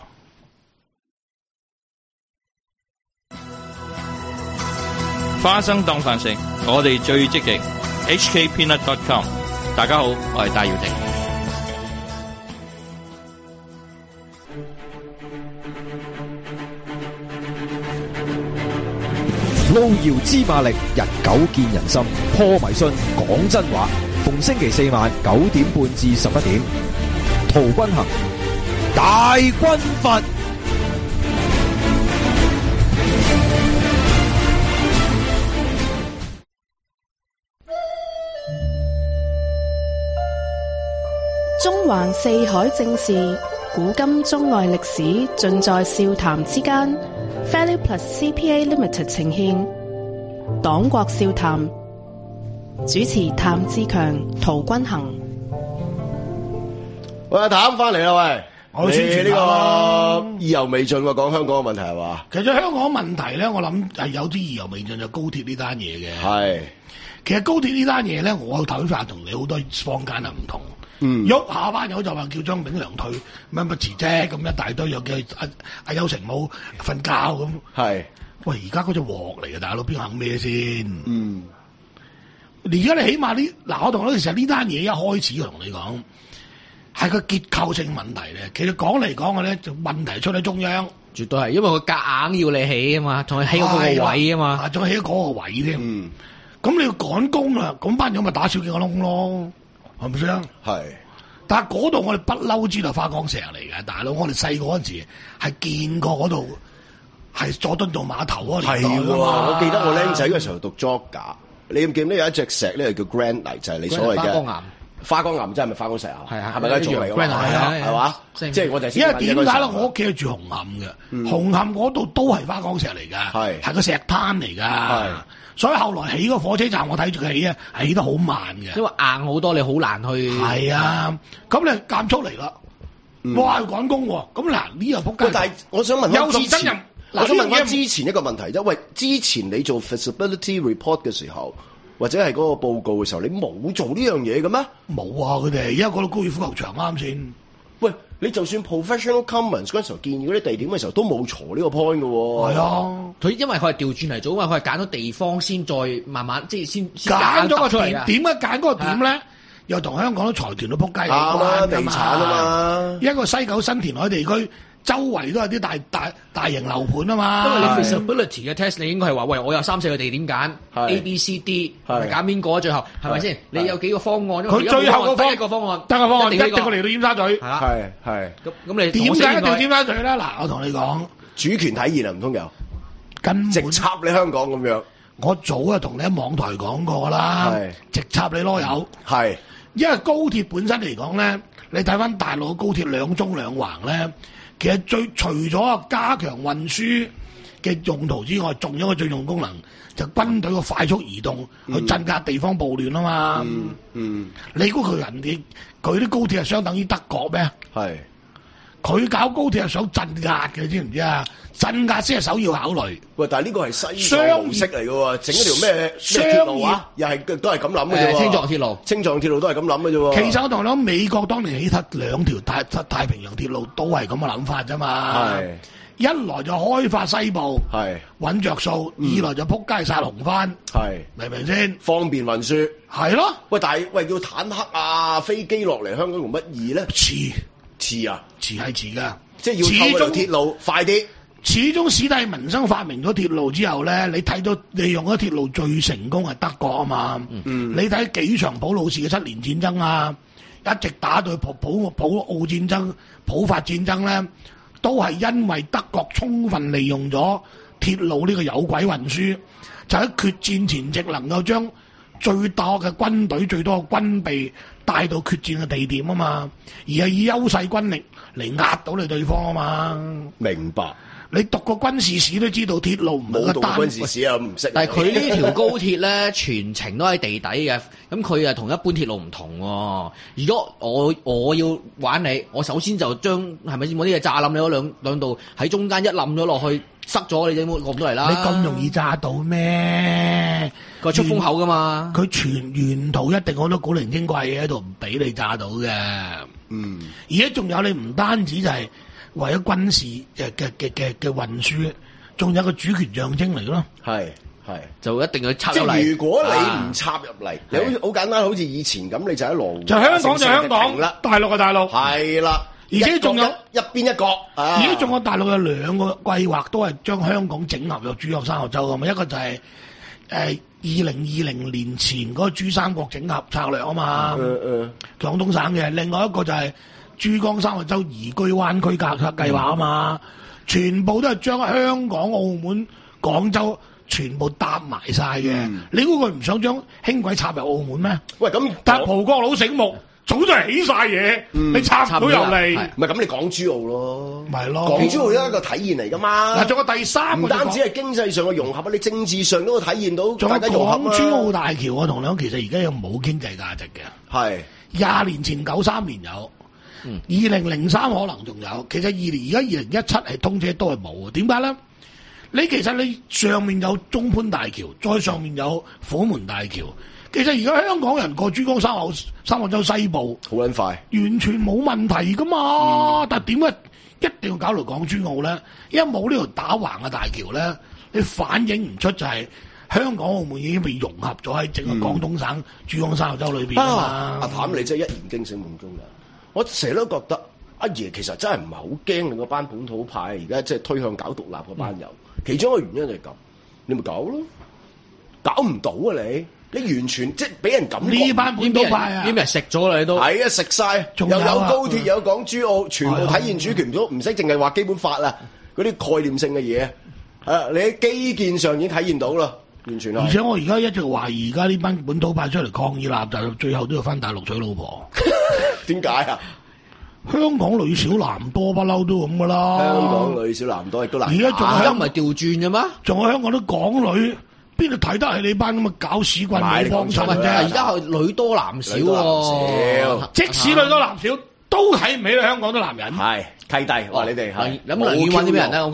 花生當飯食，我哋最積極。H K Peanut dot com， 大家好，我係戴耀廷。 路遙知馬力，日久見人心。破迷信，講真話。逢星期四晚九點半至十一點，陶君行，大軍閥。 中環四海正事，古今中外歷史，盡在笑談之間。Value Plus C P A Limited 呈獻黨國笑談，主持譚志強、陶君行。 喂，阿譚翻嚟啦，喂！ 我宣傳呢個意猶未盡喎，講香港嘅問題係嘛？ 其實香港問題咧，我諗係有啲意猶未盡，就高鐵呢單嘢嘅。係，其實高鐵呢單嘢咧，我睇法同你好多坊間係唔同。嗯，喐下班友就話叫張炳良退，乜乜辭職咁一大堆，又叫阿阿邱成武瞓覺咁。係，喂，而家嗰隻鑊嚟嘅大佬，邊肯咩先？嗯，而家你起碼呢嗱，我同你其實呢單嘢一開始我同你講係個結構性問題咧。其實講嚟講嘅咧，就問題出喺中央， 絕對係，因為佢夾硬要你起啊嘛，仲係起嗰個位啊嘛， 仲係起嗰個位添。嗯，咁你要趕工啦，咁班友咪打少幾個窿咯。係咪先？係，但係嗰度我哋不嬲知道花崗石嚟嘅，大佬。我哋細個嗰陣時係見過嗰度，係佐敦道碼頭嗰個年代㗎嘛。 我記得我僆仔嗰時候讀 Geog， 你唔記得有一隻石咧叫 Granite， 就係你所謂嘅花崗岩。花崗岩真係咪花崗石啊？係啊，係咪嗰種嚟㗎？係啊，係嘛？即係我就因為點解咧？我屋企係住紅磡嘅，紅磡嗰度都係花崗石嚟㗎，係係個石灘嚟㗎。所以後來起個火車站，我睇住佢起啊，起得好慢嘅， 因為硬好多，你好難去。 係啊，咁你減速嚟啦，哇，趕工喎！咁嗱呢個仆街。 但係我想問， 有時真人我想問翻之前一個問題啫，喂，之前你做 feasibility report 嘅時候，或者係嗰個報告嘅時候，你冇做呢樣嘢嘅咩？ 冇啊，佢哋而家講到高爾夫球場啱先。 喂，你就算 professional commons 嗰陣時候建議嗰啲地點嘅時候，都冇鋤呢個 point 嘅喎。係啊，佢因為佢係調轉嚟做啊嘛，佢係揀咗地方先，再慢慢即係先揀咗個點。點解揀嗰個點咧？又同香港啲財團都撲街有關地產啊嘛。 一個西九新填海地區。周圍都有啲大大大型樓盤啊嘛， 因為你 feasibility 嘅 test 你應該係話，喂，我有三四個地點揀 A、B、C、D， 係揀邊個啊？最後係咪先？你有幾個方案？ 佢最後個方一個方案， 得個方案一定要嚟到尖沙咀。 係係。咁咁你點解一定要尖沙咀咧？嗱，我同你講， 主權體現啊，唔通有根直插你香港咁樣？ 我早就同你喺網台講過啦，直插你囉柚。係，因為高鐵本身嚟講咧，你睇翻大陸嘅高鐵兩中兩橫咧。其實最除咗加強運輸嘅用途之外，仲有一個最重要功能就軍隊嘅快速移動、嗯、去鎮壓地方暴亂啊嘛。嗯，嗯你估佢人哋佢啲高鐵係相等於德國咩？係，佢搞高鐵係想鎮壓嘅，知唔知啊？鎮壓先係首要考慮。喂，但係呢個係西方模式嚟嘅喎，整一條咩咩鐵路啊？又係都係咁諗嘅啫喎。青藏鐵路，青藏鐵路都係咁諗嘅啫喎。其實我同你講，美國當年起得兩條太太平洋鐵路都係咁嘅諗法啫嘛。係，一來就開發西部，係揾着數；嗯、二來就撲街殺紅番，係明唔明先？方便運輸係咯。喂，但係喂，要坦克啊、飛機落嚟香港容乜易咧？遲遲啊，遲係遲㗎，即係要透過鐵路快啲。始終史蒂文森發明咗鐵路之後咧，你睇到利用咗鐵路最成功係德國啊嘛。嗯、你睇幾場普魯士嘅七年戰爭啊，一直打到普普普奧戰爭、普法戰爭咧，都係因為德國充分利用咗鐵路呢個有軌運輸，就喺決戰前夕能夠將最多嘅軍隊、最多嘅軍備帶到決戰嘅地點啊嘛，而係以優勢軍力嚟壓倒你對方啊嘛。明白。你讀過軍事史都知道鐵路唔係個單。冇讀軍事史啊，唔識。但係佢呢條高鐵咧，全程都喺地底嘅，咁佢啊同一般鐵路唔同喎。如果我我要玩你，我首先就將係咪先冇啲嘢炸冧你嗰兩兩度，喺中間一冧咗落去，塞咗你，你過唔到嚟啦。你咁容易炸到咩？佢出風口噶嘛？佢全沿途一定好多古靈精怪嘢喺度，唔俾你炸到嘅。嗯。而家仲有你唔單止就係、是。為咗軍事嘅嘅嘅嘅嘅運輸，仲有一個主權象徵嚟咯。係係，就一定要插入嚟。即係如果你唔插入嚟，啊、你好好簡單，好似以前咁，你就喺羅湖。就香港就香港啦，大陸就大陸。係啦，而且仲有一邊一個。而且仲有大陸有兩個計劃，都係將香港整合入珠江三角洲㗎嘛。一個就係誒二零二零年前嗰個珠三角整合策略啊嘛。嗯嗯。廣東省嘅，另外一個就係、是。珠江三角洲宜居灣區計劃計劃啊嘛，嗯、全部都係將香港、澳門、廣州全部搭埋晒嘅。嗯、你估佢唔想將輕軌插入澳門咩？喂，咁但係葡國佬醒目，早就係起晒嘢，嗯、你插唔到入嚟。唔係咁，你港珠澳咯，咪咯，港珠澳都係一個體現嚟噶嘛。嗱，仲有第三個，唔單止係經濟上嘅融合啊，你政治上都會體現到大家融合啊。港珠澳大橋我同你講，其實而家有冇經濟價值嘅？係廿年前九三年有。二零零三可能仲有，其實二年而家二零一七係通車都係冇嘅。點解咧？你其實你上面有中潘大橋，再上面有虎門大橋。其實而家香港人過珠江三角三角洲西部好撚快，完全冇問題噶嘛。嗯、但係點解一定要搞到港珠澳咧？因為冇呢條打橫嘅大橋咧，你反映唔出就係香港澳門已經被融合咗喺整個廣東省、嗯、珠江三角洲裏邊啊嘛。阿譚，你真係一言驚醒夢中人。我成日都覺得阿爺其實真係唔係好驚你嗰班本土派而家即係推向搞獨立嗰班友，嗯、其中一個原因就係咁，你咪搞咯，搞唔到啊你，你完全即係俾人感覺呢班本土派啊，啲人食咗啦你都係啊食晒，又有高鐵又有港珠澳，全部體現主權咗，唔使淨係話基本法啦，嗰啲概念性嘅嘢，啊你喺基建上已經體現到啦。完全而且我而家一直懷疑，而家呢班本土派出嚟抗議立，但係最後都要翻大陸娶老婆。點解啊？香港女少男多，不嬲都咁噶啦。香港女少男多亦都難。而家仲係唔係調轉嘅咩？仲有香港啲港女，邊度睇得起你班咁嘅搞屎棍嚟幫襯啫？而家係女多男少喎，即使女多男少，都睇唔起你香港啲男人。係契弟，話你哋係咁梁宇揾啲咩人咧？咁佢哋。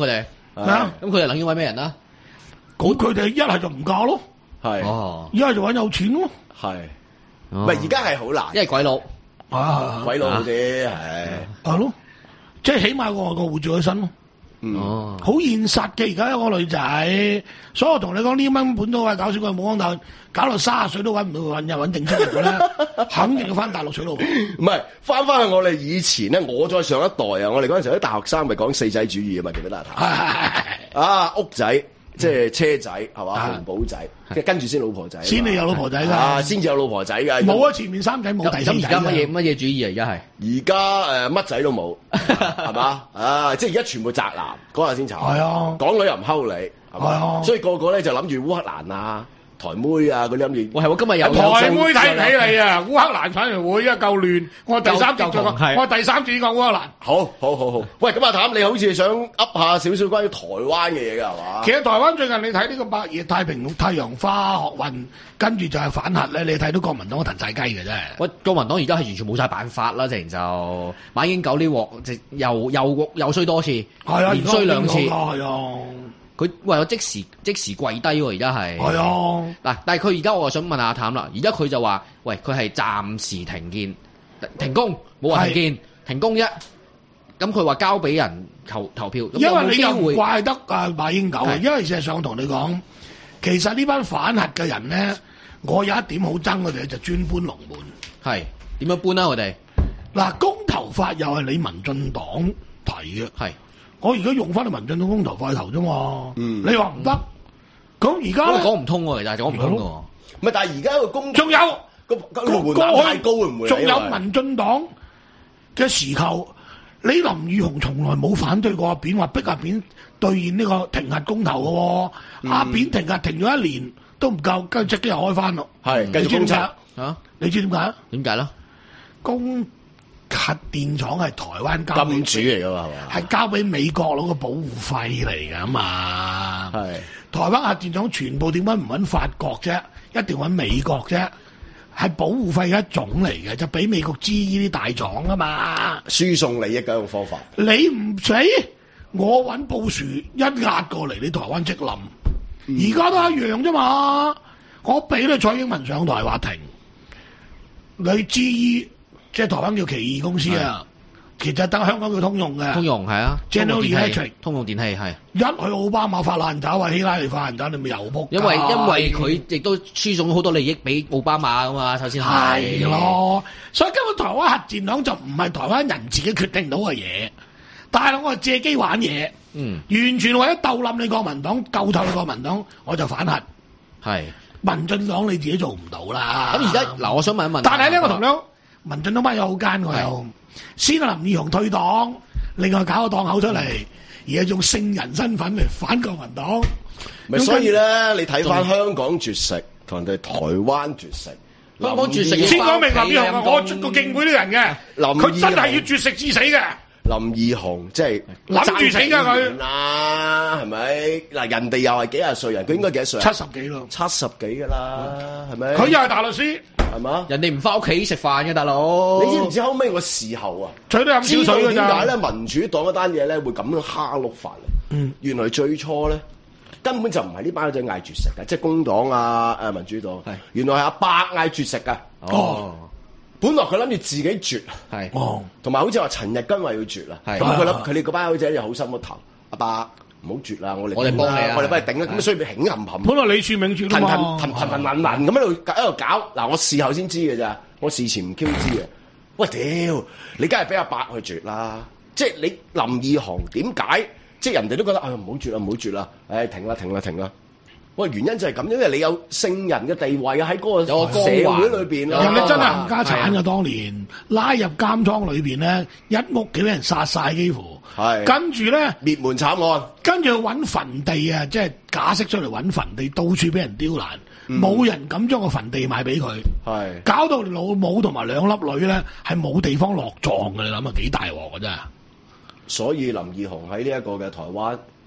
啊， 咁佢哋能要揾咩人啦？ 咁佢哋一係就唔嫁咯， 係， 一係就揾有錢咯， 係，唔係而家係好難， 因為鬼佬啊， 鬼佬嗰啲係係咯，即係起碼個外國護照喺身咯。 哦， 好現實嘅，而家有個女仔，所以我同你講呢蚊本土係搞笑鬼冇講頭，搞到卅歲都揾唔到揾又揾定出嚟咧，肯定要翻大陸娶老婆。 唔係翻翻去我哋以前咧，我再上一代啊，我哋嗰陣時啲大學生咪講四仔主義啊嘛，記唔記得啊？啊屋仔。即係車仔係嘛，紅寶仔，即係跟住先老婆仔， 先你有老婆仔㗎， 啊，先至有老婆仔㗎。 冇啊，前面三仔冇第三仔。 而家乜嘢乜嘢主義啊？而家係而家誒乜仔都冇，係嘛？啊，即係而家全部宅男，嗰日先查。係啊， 港女又唔溝你，係嘛？所以個個咧就諗住烏克蘭啊。台妹啊，嗰啲諗住， 喂，係我今日有台妹睇唔起你啊！烏克蘭反而會，因為夠亂。我第三節再講，我第三節講烏克蘭。 好，好，好，好。喂，咁阿譚，你好似想噏下少少關於台灣嘅嘢㗎係嘛？ 其實台灣最近你睇呢個百葉太平太陽花學運，跟住就係反核咧，你睇到國民黨騰晒雞嘅啫。 喂，國民黨而家係完全冇晒辦法啦，直情就馬英九呢鑊，即又又又衰多次， 係啊， 連衰兩次， 係啊。 佢為咗即時即時跪低喎，而家係。係啊。嗱， 但係佢而家我就想問下阿譚啦，而家佢就話，喂，佢係暫時停建、停工，冇話停建，停工啫。咁佢話交俾人投投票。 因為你又唔怪得啊馬英九，因為事實上我同你講，其實呢班反核嘅人咧，我有一點好憎佢哋就專搬龍門。 係點樣搬啊？我哋嗱，公投法又係你民進黨提嘅。係。我而家用翻你民進黨公投快投啫嘛，嗯、你話唔得，咁而家咧講唔通喎，其實講唔通嘅。 唔係，但係而家個公仲有個個門檻太高會唔會？ 仲有民進黨嘅時候，你林義雄從來冇反對過阿扁話逼阿扁兌現呢個停核公投嘅喎，嗯、阿扁停核停咗一年都唔夠，跟住即刻又開翻咯。 係繼續公測啊？你知點解？ 點解咧？ 公核電廠係台灣交金主嚟噶嘛，係嘛？ 係交俾美國攞個保護費嚟噶嘛？係台灣核電廠全部點解唔揾法國啫？一定揾美國啫？係保護費嘅一種嚟嘅，就俾美國支呢啲大廠啊嘛。 輸送利益嘅一種方法。 你唔死，我揾布殊一壓過嚟，你台灣即冧。而家、嗯、都一樣啫嘛。我俾你蔡英文上台話停，你支即係台灣叫奇異公司啊，其實等香港叫通用嘅。 通用係啊 General Electric 通用電器係。 一去奧巴馬發爛渣，或希拉里發爛渣，你咪又仆街。 因為因為佢亦都輸送好多利益俾奧巴馬噶嘛，首先係。係咯，所以根本台灣核戰黨就唔係台灣人自己決定到嘅嘢，但係我係借機玩嘢，嗯，完全為咗鬥冧你國民黨，鬥透你國民黨，我就反核。係民進黨你自己做唔到啦。 咁而家嗱，我想問一問， 但係咧，我同你講。民進黨班友好奸我又，先林義雄退黨，另外搞個檔口出嚟，而係用聖人身份嚟反國民黨。 咪所以咧，你睇翻香港絕食同人哋台灣絕食， 香港絕食先講明林義雄啊，我出個敬會啲人嘅，佢真係要絕食致死嘅。 林義雄即係諗住死㗎佢啦，係咪？嗱，人哋又係幾廿歲人，佢應該幾多歲？ 七十幾咯， 七十幾㗎啦，係咪？ 佢又係大律師。 係嘛？ 人哋唔翻屋企食飯嘅大佬， 你知唔知後尾個時候啊？ 取都飲少水㗎咋？ 點解咧？民主黨嗰單嘢咧會咁樣蝦碌法咧？嗯，原來最初咧根本就唔係呢班友仔嗌絕食嘅，即係工黨啊、誒民主黨，係原來係阿伯嗌絕食㗎。哦，本來佢諗住自己絕，係哦，同埋好似話陳日君話要絕啦，係咁佢諗佢哋嗰班友仔又好心個頭，阿伯。唔好絕啦！我哋我哋幫你啊！ 我哋幫你頂啦！咁所以咪興冚冚。 本來李柱銘絕啦嘛， 騰騰騰騰騰騰咁喺度喺度搞。嗱，我事後先知嘅咋，我事前唔 Q 知嘅。喂，屌！你梗係俾阿伯去絕啦！即係你林義雄點解？即係人哋都覺得啊，唔好絕啦，唔好絕啦！誒，停啦，停啦，停啦！喂，原因就係咁，因為你有聖人嘅地位啊，喺嗰個社會裏邊啦。 人哋真係冚家產嘅，當年拉入監倉裏邊咧，一屋企俾人殺晒幾乎。係，跟住咧滅門慘案， 跟住去揾墳地啊，即係假釋出嚟揾墳地，到處俾人刁難，冇、嗯、人敢將個墳地賣俾佢，係搞到老母同埋兩粒女咧係冇地方落葬嘅，你諗下幾大鑊嘅真係。 所以林義雄喺呢一個嘅台灣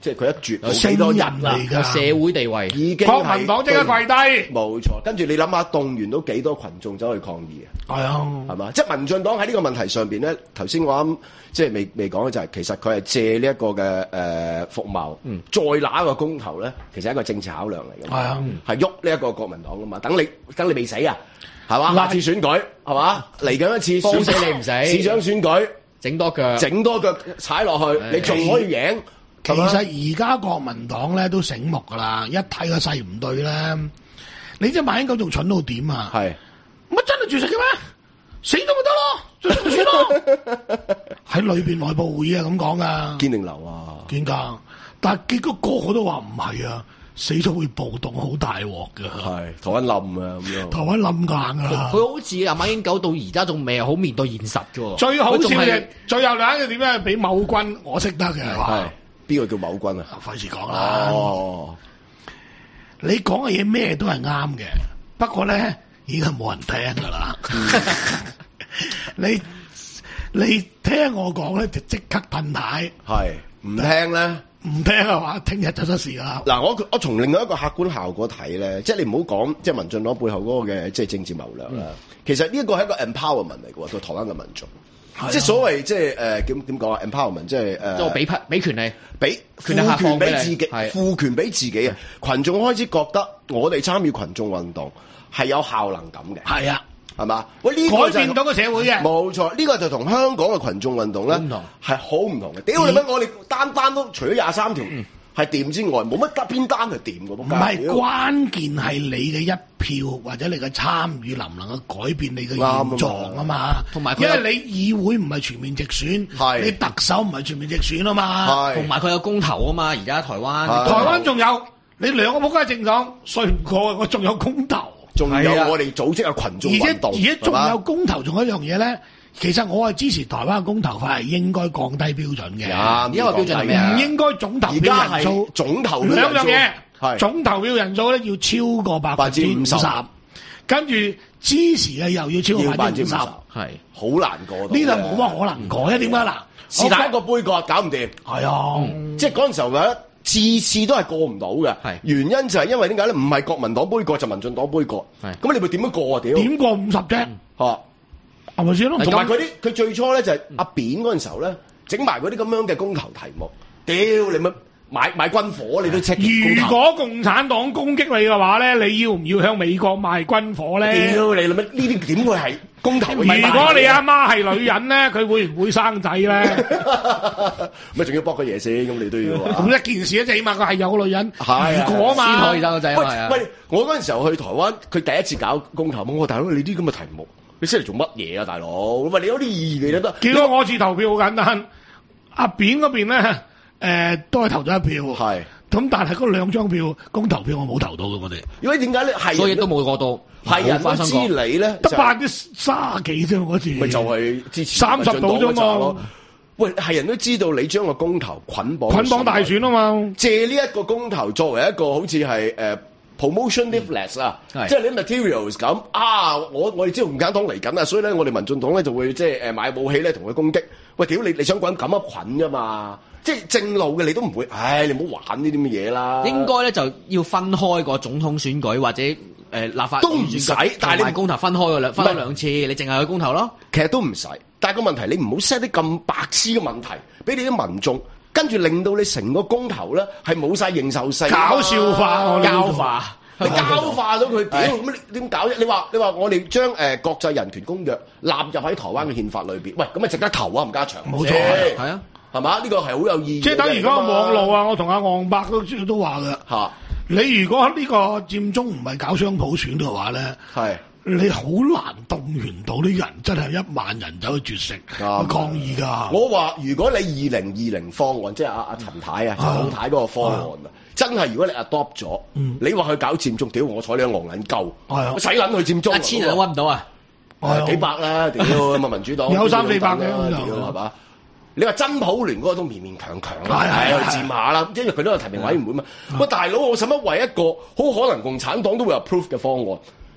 即係佢一絕冇幾多人嚟㗎，社會地位已經國民黨即刻跪低， 冇錯。跟住你諗下，動員到幾多群眾走去抗議啊？ 係啊， 係嘛？即係民進黨喺呢個問題上邊咧，頭先我啱即係未未講嘅就係、是、其實佢係借呢一個嘅誒、呃、服貿，嗯、再拿一個公投咧，其實係一個政治考量嚟嘅。係啊，係喐呢一個國民黨噶嘛？等你等你未死啊，係嘛？下次選舉係嘛？嚟緊一次， 幫死你唔死， 市長選舉整多腳， 整多腳踩落去，你仲可以贏。 其實而家國民黨咧都醒目㗎啦，一睇個勢唔對咧，你隻馬英九仲蠢到點啊？係乜真係絕食嘅咩？死咗咪得咯，就算咯。喺裏邊內部會議係咁講噶， 堅定流啊， 堅㗎。但係結果個個都話唔係啊，死咗會暴動，好大鑊㗎。 係台灣冧啊咁樣， 台灣冧硬㗎啦。 佢好似阿馬英九到而家仲未好面對現實㗎。 最好笑嘅，最後兩個點樣俾某軍我識得嘅係。 邊個叫某軍啊？ 費事講啦。 哦， 你講嘅嘢咩都係啱嘅，不過咧已經係冇人聽噶啦。你你聽我講咧就即刻褪軚， 係唔聽咧？ 唔聽嘅話，聽日就出事啦。 嗱，我我從另外一個客觀效果睇咧，即係你唔好講即係民進黨背後嗰個嘅即係政治謀略啦。嗯、其實呢一個係一個 empowerment 嚟嘅喎，對台灣嘅民眾。即係所謂即係誒點點講啊 empowerment 即係誒， 即係俾俾權利， 俾賦權俾自己，賦權俾自己啊！群眾開始覺得我哋參與群眾運動係有效能感嘅， 係啊， 係嘛？喂，呢個改變到個社會嘅， 冇錯，呢個就同香港嘅群眾運動咧係好唔同嘅。屌你乜？我哋單單都除咗廿三條係掂之外，冇乜得邊單係掂嘅。唔係，關鍵係你嘅一票或者你嘅參與能唔能夠改變你嘅現狀啊嘛？同埋因為你議會唔係全面直選，你特首唔係全面直選啊嘛。 同埋佢有公投啊嘛。而家台灣， 台灣仲有你兩個仆街政黨衰唔過，我仲有公投， 仲有我哋組織嘅群眾運動， 而且而且仲有公投，仲有一樣嘢咧。其實我係支持台灣嘅公投法係應該降低標準嘅。而家個標準係咩啊？唔應該總投票人數， 總投票兩樣嘢，總投票人數咧要超過百分之五十，跟住支持嘅又要超過百分之五十， 係好難過到。 呢度冇乜可能改啊？點解嗱？ 是但一個杯葛搞唔掂， 係啊， 即係嗰陣時候咧，次次都係過唔到嘅。原因就係因為點解咧？唔係國民黨杯葛就民進黨杯葛，咁你會點樣過啊？屌點過五十啫？嚇！係咪先咯？ 同埋佢啲佢最初咧就係阿扁嗰陣時候咧，整埋嗰啲咁樣嘅公投題目，屌你乜買買軍火你都識。 如果共產黨攻擊你嘅話咧，你要唔要向美國賣軍火咧？ 屌你乜呢啲點會係公投？ 如果你阿媽係女人咧，佢會唔會生仔咧？ 咪仲要搏個嘢先，咁你都要。 咁一件事咧，就起碼佢係有個女人，如果嘛先可以生個仔啊。 喂，我嗰陣時候去台灣，佢第一次搞公投，我話大佬你啲咁嘅題目。你出嚟做乜嘢啊，大佬？喂，你有啲意義嘅都得。 結果我次投票好簡單，阿扁嗰邊咧，誒、呃、都係投咗一票。係。咁但係嗰兩張票公投票我冇投到嘅，我哋。 因為點解咧？係。 所以都冇過到。 係人都知你咧， 得百分之卅幾啫嗰次。 咪就係支持三十度啫嘛。 喂，係人都知道你將個公投捆綁。 捆綁大選啊嘛。 借呢一個公投作為一個好似係誒。呃promotion leaflets 啊，嗯、即係你 materials 咁啊！我我哋知道共產黨嚟緊啊，所以咧我哋民進黨咧就會即係誒買武器咧同佢攻擊。喂，屌你你想滾咁一捆㗎嘛？即係正路嘅你都唔會，唉！你唔好玩呢啲咁嘅嘢啦。 應該咧就要分開個總統選舉或者誒、呃、立法都唔使，但係你公投分開個兩分開兩次，你淨係去公投咯。 其實都唔使，但係個問題你唔好 set 啲咁白痴嘅問題俾你啲民眾，跟住令到你成個公投咧係冇晒認受性， 搞笑化、 膠化。你膠化咗佢，屌咁你點搞啫？你話你話我哋將誒國際人權公約納入喺台灣嘅憲法裏邊，喂咁咪值得投啊？吳家祥， 冇錯， 係啊，係嘛？呢個係好有意義。 即係等於嗰個網路啊！我同阿昂伯都都話㗎嚇。你如果呢個佔中唔係搞雙普選嘅話咧，係你好難動員到啲人，真係一萬人走去絕食去抗議㗎。 我話如果你二零二零方案，即係阿阿陳太啊、陳老太嗰個方案啊。真係如果你 adopt 咗，嗯、你話去搞佔中，屌我睬你個戇撚鳩，我使撚去佔中， 一千人都揾唔到啊， 啊幾百啦，屌咁啊民主黨有三四百嘅， 屌係嘛？你話真普聯嗰個都勉勉強強啦，係去佔下啦，因為佢都有提名委員會嘛。喂大佬，我使乜為一個好可能共產黨都會 approve 嘅方案，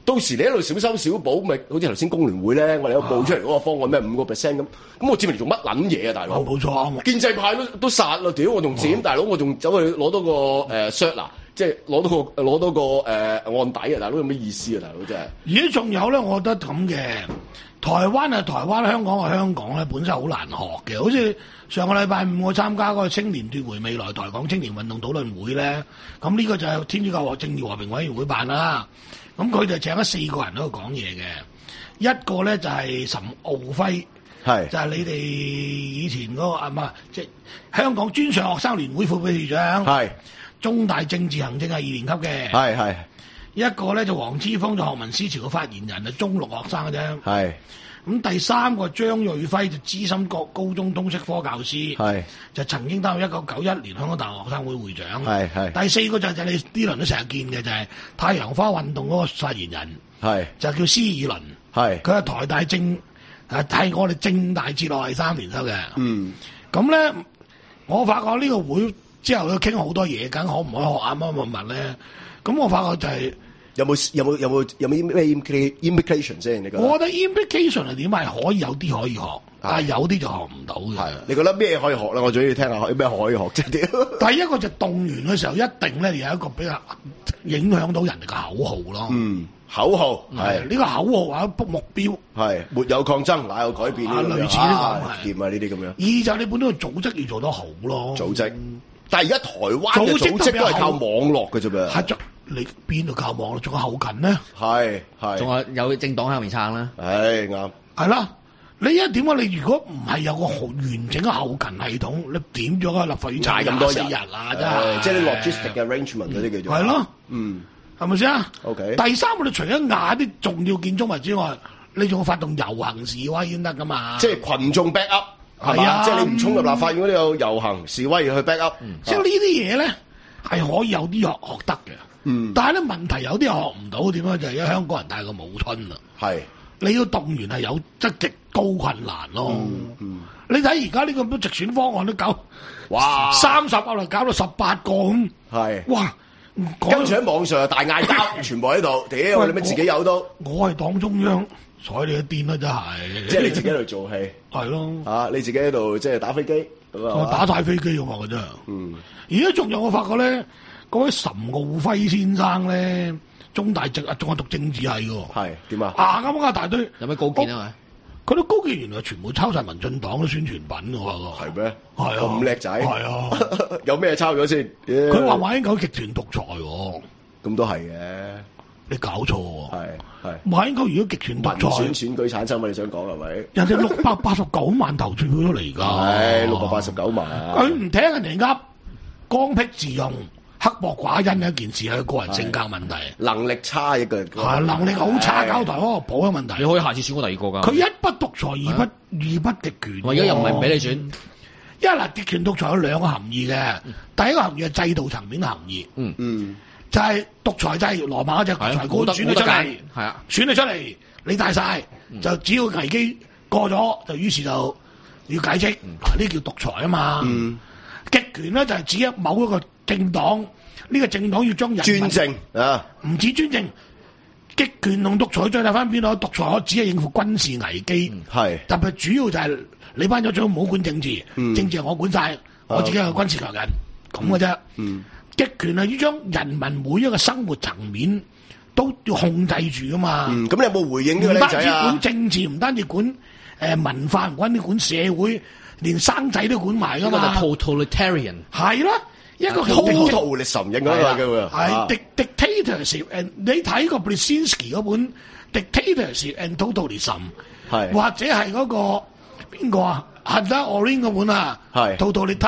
到時你一路小修小補，咪好似頭先工聯會咧，我哋有報出嚟嗰個方案咩五個 percent 咁，咁我佔嚟做乜撚嘢啊，大佬？ 冇錯， 建制派都都殺咯，屌我仲點，大佬我仲走去攞多個誒 share 嗱，即係攞多個攞多個誒案底啊，大佬有咩意思啊，大佬真係？ 而家仲有咧，我覺得咁嘅，台灣係台灣，香港係香港咧，本身好難學嘅，好似上個禮拜五我參加嗰個青年奪回未來台港青年運動討論會咧，咁呢個就係天主教政治和平委員會辦啦。咁佢就請咗四個人喺度講嘢嘅，一個咧就係岑敖暉，係就係你哋以前嗰、那個啊唔係即係香港專上學生聯會副秘書長，係中大政治行政係二年級嘅，係係一個咧就黃之鋒就學民思潮嘅發言人，係中六學生嘅啫，係咁第三個張瑞輝就資深國高中通識科教師，係就曾經擔任一九九一年香港大學學生會會長，係係第四個就係你呢輪都成日見嘅就係、是、太陽花運動嗰個發言人，係就叫施以倫，係佢係台大政誒係我哋政大哲學系三年修嘅，嗯，咁咧我發覺呢個會之後佢傾好多嘢，梗可唔可以學啱乜乜乜咧？咁我發覺就係、是。 有冇有冇有冇有冇咩 implication 先？你覺得？ 我覺得 implication 係點係可以有啲可以學，但係有啲就學唔到嘅。係，你覺得咩可以學咧？我最中意聽下有咩可以學啫？ 第一個就動員嘅時候一定咧有一個比較影響到人哋嘅口號咯。 嗯，口號係呢、這個口號或者目標係沒有抗爭，哪有改變呢？ 類似呢個掂啊！呢啲咁樣。 二就係你本身個組織要做得好咯。 組織，但係而家台灣嘅組織都係靠網絡嘅啫噃。 係你邊度靠網絡？仲有後勤咧？ 係係， 仲有有政黨喺後面撐啦。 係啱。 係啦，你一點解你如果唔係有個好完整嘅後勤系統，你點咗個立法院踩咁多人啊？真係， 即係啲 logistic 嘅 arrangement 嗰啲叫做。 係咯， 嗯， 係咪先啊 ？OK。 第三，我哋除咗壓啲重要建築物之外，你仲要發動遊行示威先得噶嘛？ 即係群眾 back up 係嘛？即係你唔衝入立法院嗰度有遊行示威去 back up， 即係呢啲嘢咧係可以有啲學學得嘅。嗯，但係咧問題有啲學唔到，點解就係因為香港人太過冇春啦。係，你要動員係有即極高困難咯。嗯嗯、你睇而家呢個直選方案都搞，哇，三十啊嚟搞到十八個咁。係，哇！ 跟住喺網上大嗌交，全部喺度，屌你咩自己有都。 我係黨中央，睬你一癲啦，真係。 即係你自己喺度做戲。係咯。啊，你自己喺度即係打飛機。 我打晒飛機㗎嘛，真係。嗯。而家仲有我發覺咧。嗰位岑敖暉先生咧，中大政啊，仲係讀政治系嘅。係點啊？啊啱啱一大堆。有咩高見啊？嘛？佢啲高見原來全部抄晒民進黨嘅宣傳品嘅喎。係咩？係啊。咁叻仔。係啊。有咩抄咗先？佢話馬英九極權獨裁喎。咁都係嘅。你搞錯喎。係係。馬英九如果極權獨裁，選選舉產生嘛？你想講係咪？人哋六百八十九萬投票咗嚟㗎。係六百八十九萬。佢唔聽人哋噏，剛愎自用。刻薄寡恩嘅一件事係個人性格問題，能力差一個人，係能力好差，搞台嗰個保嘅問題。你可以下次選過第二個㗎。佢一不獨裁，二不二不極權。我而家又唔係唔俾你選，因為嗱極權獨裁有兩個含義嘅。第一個含義係制度層面嘅含義，嗯嗯，就係獨裁制羅馬嗰隻獨裁官選你出嚟，係啊，選你出嚟，你大晒，就只要危機過咗，就於是就要解職，嗱呢叫獨裁啊嘛。極權咧就係指一某一個政黨，呢、這個政黨要將人專政啊，唔止專政，極權同獨裁最大分別咯。獨裁我只係應付軍事危機，係、嗯、特別主要就係你班咗長唔好管政治，嗯、政治係我管晒，我自己係軍事強人咁嘅啫。極權係要將人民每一個生活層面都要控制住噶嘛。咁、嗯、你有冇回應呢個僆仔啊？唔單止管政治，唔單止管誒、呃、文化，唔單止管社會。連生仔都管埋噶嘛？個就 totalitarian 係啦，一個 totalitarian 應該係嘅喎。 係 dictatorship，誒你睇個 Brzezinski 嗰本 dictatorship and totalism， 係或者係嗰個邊個啊 Hannah Arendt 嗰本啊，係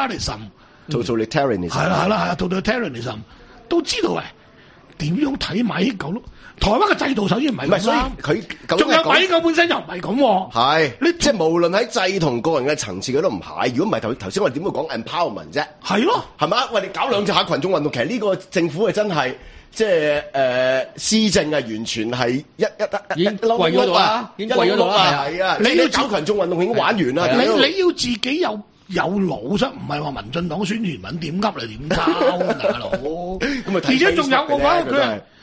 totalitarianism，totalitarianism 係啦係啦係啊 totalitarianism 都知道嘅。點樣睇馬英九咯？台灣嘅制度首先唔係咁啦，佢仲有馬英九本身又唔係咁喎。係，你即係無論喺制同個人嘅層次，佢都唔係。如果唔係頭頭先我哋點會講 empowerment 啫？係咯，係嘛？喂，你搞兩隻下群眾運動，其實呢個政府係真係即係誒施政係完全係一一一一跪嗰度啦，已經跪嗰度啦。係啊，你要搞群眾運動已經玩完啦。你你要自己有有腦啫，唔係話民進黨宣傳文點噏嚟點抄啊，大佬。而且仲有我講佢係。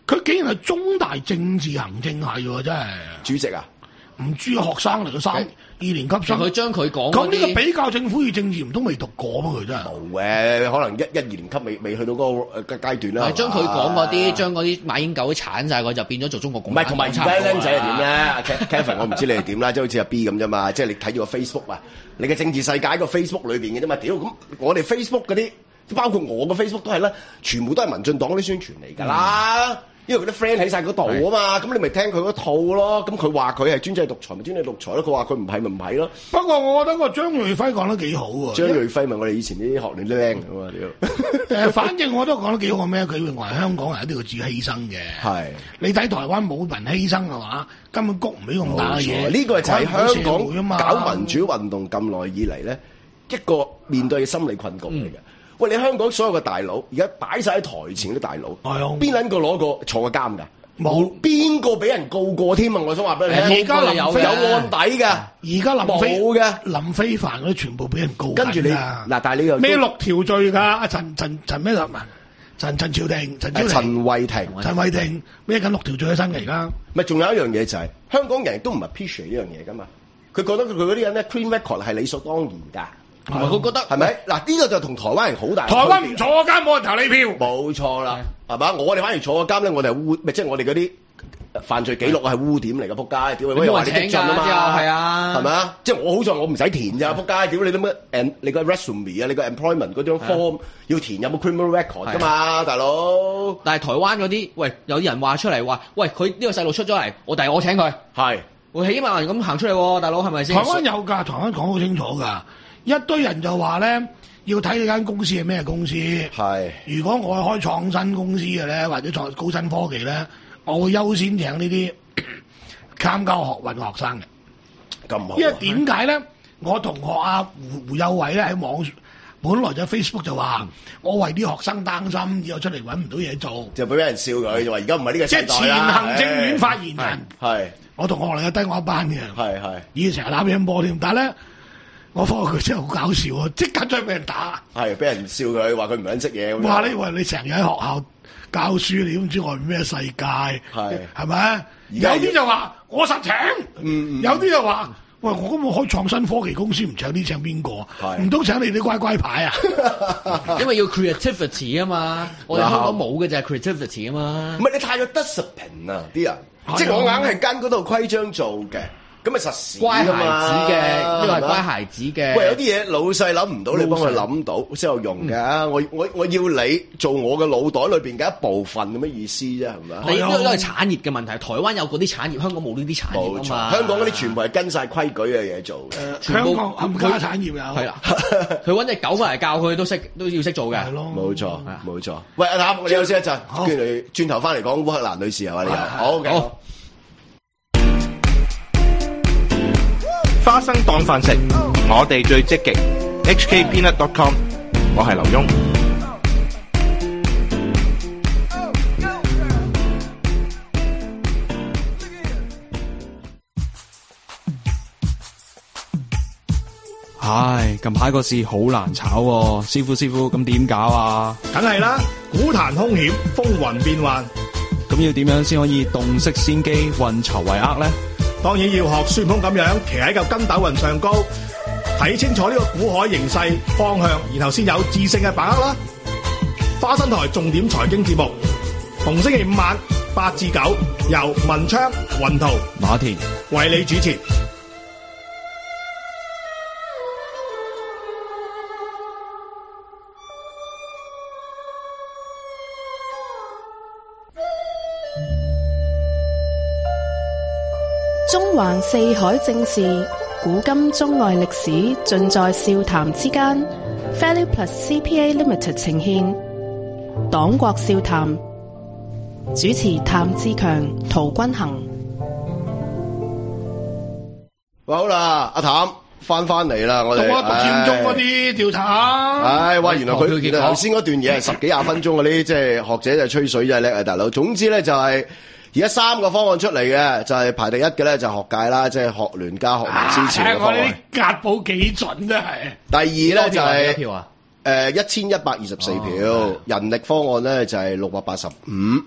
佢竟然係中大政治行政系喎，真係主席啊！ 唔知學生嚟嘅三二年級生， 佢將佢講咁呢個比較政府與政治唔通未讀過咩？佢真係冇嘅，可能一一二年級未未去到嗰個階段啦。 係將佢講嗰啲，將嗰啲馬英九剷晒，佢就變咗做中國共產黨。 唔係，同埋而家僆仔係點咧 ？Kevin， 我唔知你係點啦，即係好似阿 B 咁啫嘛。即係你睇住個 Facebook 啊，你嘅政治世界個 Facebook 裏邊嘅啫嘛。屌咁，我哋 Facebook 嗰啲，包括我個 Facebook 都係啦，全部都係民進黨啲宣傳嚟㗎啦。嗯因為佢啲 friend 喺晒嗰度啊嘛，咁你咪聽佢嗰套咯。咁佢話佢係專制獨裁，咪專制獨裁咯。佢話佢唔係，咪唔係咯。 不過我覺得個張瑞輝講得幾好喎。 張瑞輝咪我哋以前啲學歷僆咁啊屌！ 誒，反正我都講得幾好咩？佢認為香港人一定要自己犧牲嘅。係你睇台灣冇人犧牲嘅話，根本谷唔起咁大嘅嘢。 呢個就係香港搞民主運動咁耐以嚟咧，一個面對嘅心理困局嚟嘅。嗯喂，你香港所有嘅大佬，而家擺晒喺台前啲大佬，邊撚個攞過坐過監㗎？冇，邊個俾人告過添啊？我想話俾你聽， 而家有有案底㗎。 而家林飛冇嘅， 林飛帆嗰啲全部俾人告緊。 跟住你嗱，但係你又咩六條罪㗎？阿陳陳陳咩立文？陳陳朝廷、陳朝陳慧婷、 陳慧婷孭緊六條罪喺身嘅而家。 咪仲有一樣嘢就係香港人都唔係 appreciate 呢樣嘢㗎嘛？佢覺得佢嗰啲人咧 clean record 係理所當然㗎。 同埋佢覺得係咪？嗱呢個就同台灣人好大。 台灣唔坐監冇人投你票。 冇錯啦，係嘛？我哋反而坐監咧，我哋係污，咪即係我哋嗰啲犯罪記錄係污點嚟嘅，仆街！屌你，話你激進啊嘛， 係啊， 係咪啊？即係我好在我唔使填咋，仆街！屌你都乜誒？你個 resume 啊，你個 employment 嗰張 form 要填有冇 criminal record 㗎嘛，大佬？ 但係台灣嗰啲，喂，有啲人話出嚟話，喂，佢呢個細路出咗嚟，我但係我請佢，係，我起碼人咁行出嚟喎，大佬係咪先？ 台灣有㗎，台灣講好清楚㗎。一堆人就話咧，要睇你間公司係咩公司。係，如果我係開創新公司嘅咧，或者創高新科技咧，我會優先請呢啲參加學運嘅學生嘅。咁好。因為點解咧？我同學阿胡胡有偉咧喺網，本來就 Facebook 就話，我為啲學生擔心，以後出嚟揾唔到嘢做， 就俾人笑佢，就話而家唔係呢個時代啦。 即係前行政院發言人。 係。 我同學嚟嘅低我一班嘅。 係係。 以前成日打乒乓波添，但係咧。我發覺佢真係好搞笑啊！即刻再俾人打， 係俾人笑佢，話佢唔肯識嘢咁。 哇！你話你成日喺學校教書，你都唔知外面咩世界，係係咪？有啲就話我實請，嗯嗯、有啲就話喂，我根本開創新科技公司，唔請啲請邊個？唔通請你啲乖乖牌啊？ 因為要 creativity 啊嘛，我哋香港冇嘅就係 creativity 啊嘛。 唔係你太過 discipline 啊！啲人，即係我硬係跟嗰套規章做嘅。咁咪實時乖孩子嘅，呢個係乖孩子嘅。 喂，有啲嘢老細諗唔到，你幫佢諗到先有用㗎。嗯、我我我要你做我嘅腦袋裏邊嘅一部分，咁咩意思啫？係咪？ 你都都係產業嘅問題。台灣有嗰啲產業，香港冇呢啲產業啊嘛。 香港嗰啲全部係跟晒規矩嘅嘢做。 呃、香港冚家產業有。 係啦，佢揾隻狗翻嚟教佢都識，都要識做嘅。係咯， 冇錯，冇錯。喂，阿譚，我哋休息一陣，跟住你轉頭翻嚟講烏克蘭女士係嘛？你好嘅。好花生當飯食，我哋最積極。H K Peanut dot com， 我係劉墉。 唉，近排個市好難炒喎，師傅師傅咁點搞啊？ 梗係啦，股壇兇險，風雲變幻， 咁要點樣先可以洞悉先機，運籌帷幄呢？ 當然要學孫悟空咁樣騎喺嚿筋斗雲上高，睇清楚呢個股海形勢方向，然後先有智勝嘅把握啦。花生台重點財經節目，逢星期五晚八至九，由文昌、雲圖、 馬田為你主持。 中環四海正事，古今中外歷史，盡在笑談之間。Value Plus C P A Limited 呈現黨國笑談，主持譚志強、陶君行。 好啦，阿譚翻翻嚟啦，我哋同我讀佔中嗰啲調查。 唉，哇！原來佢原來頭先嗰段嘢係十幾廿分鐘嗰啲，即係學者就吹水真係叻啊，大佬。總之咧就係、是。而家三個方案出嚟嘅，就係、是、排第一嘅咧，就係、是、學界啦，即係學聯加學民支持嘅方案。 我啲格保幾準真係。 第二咧就係、是、誒一千一百二十四票，人力方案咧就係六百八十五。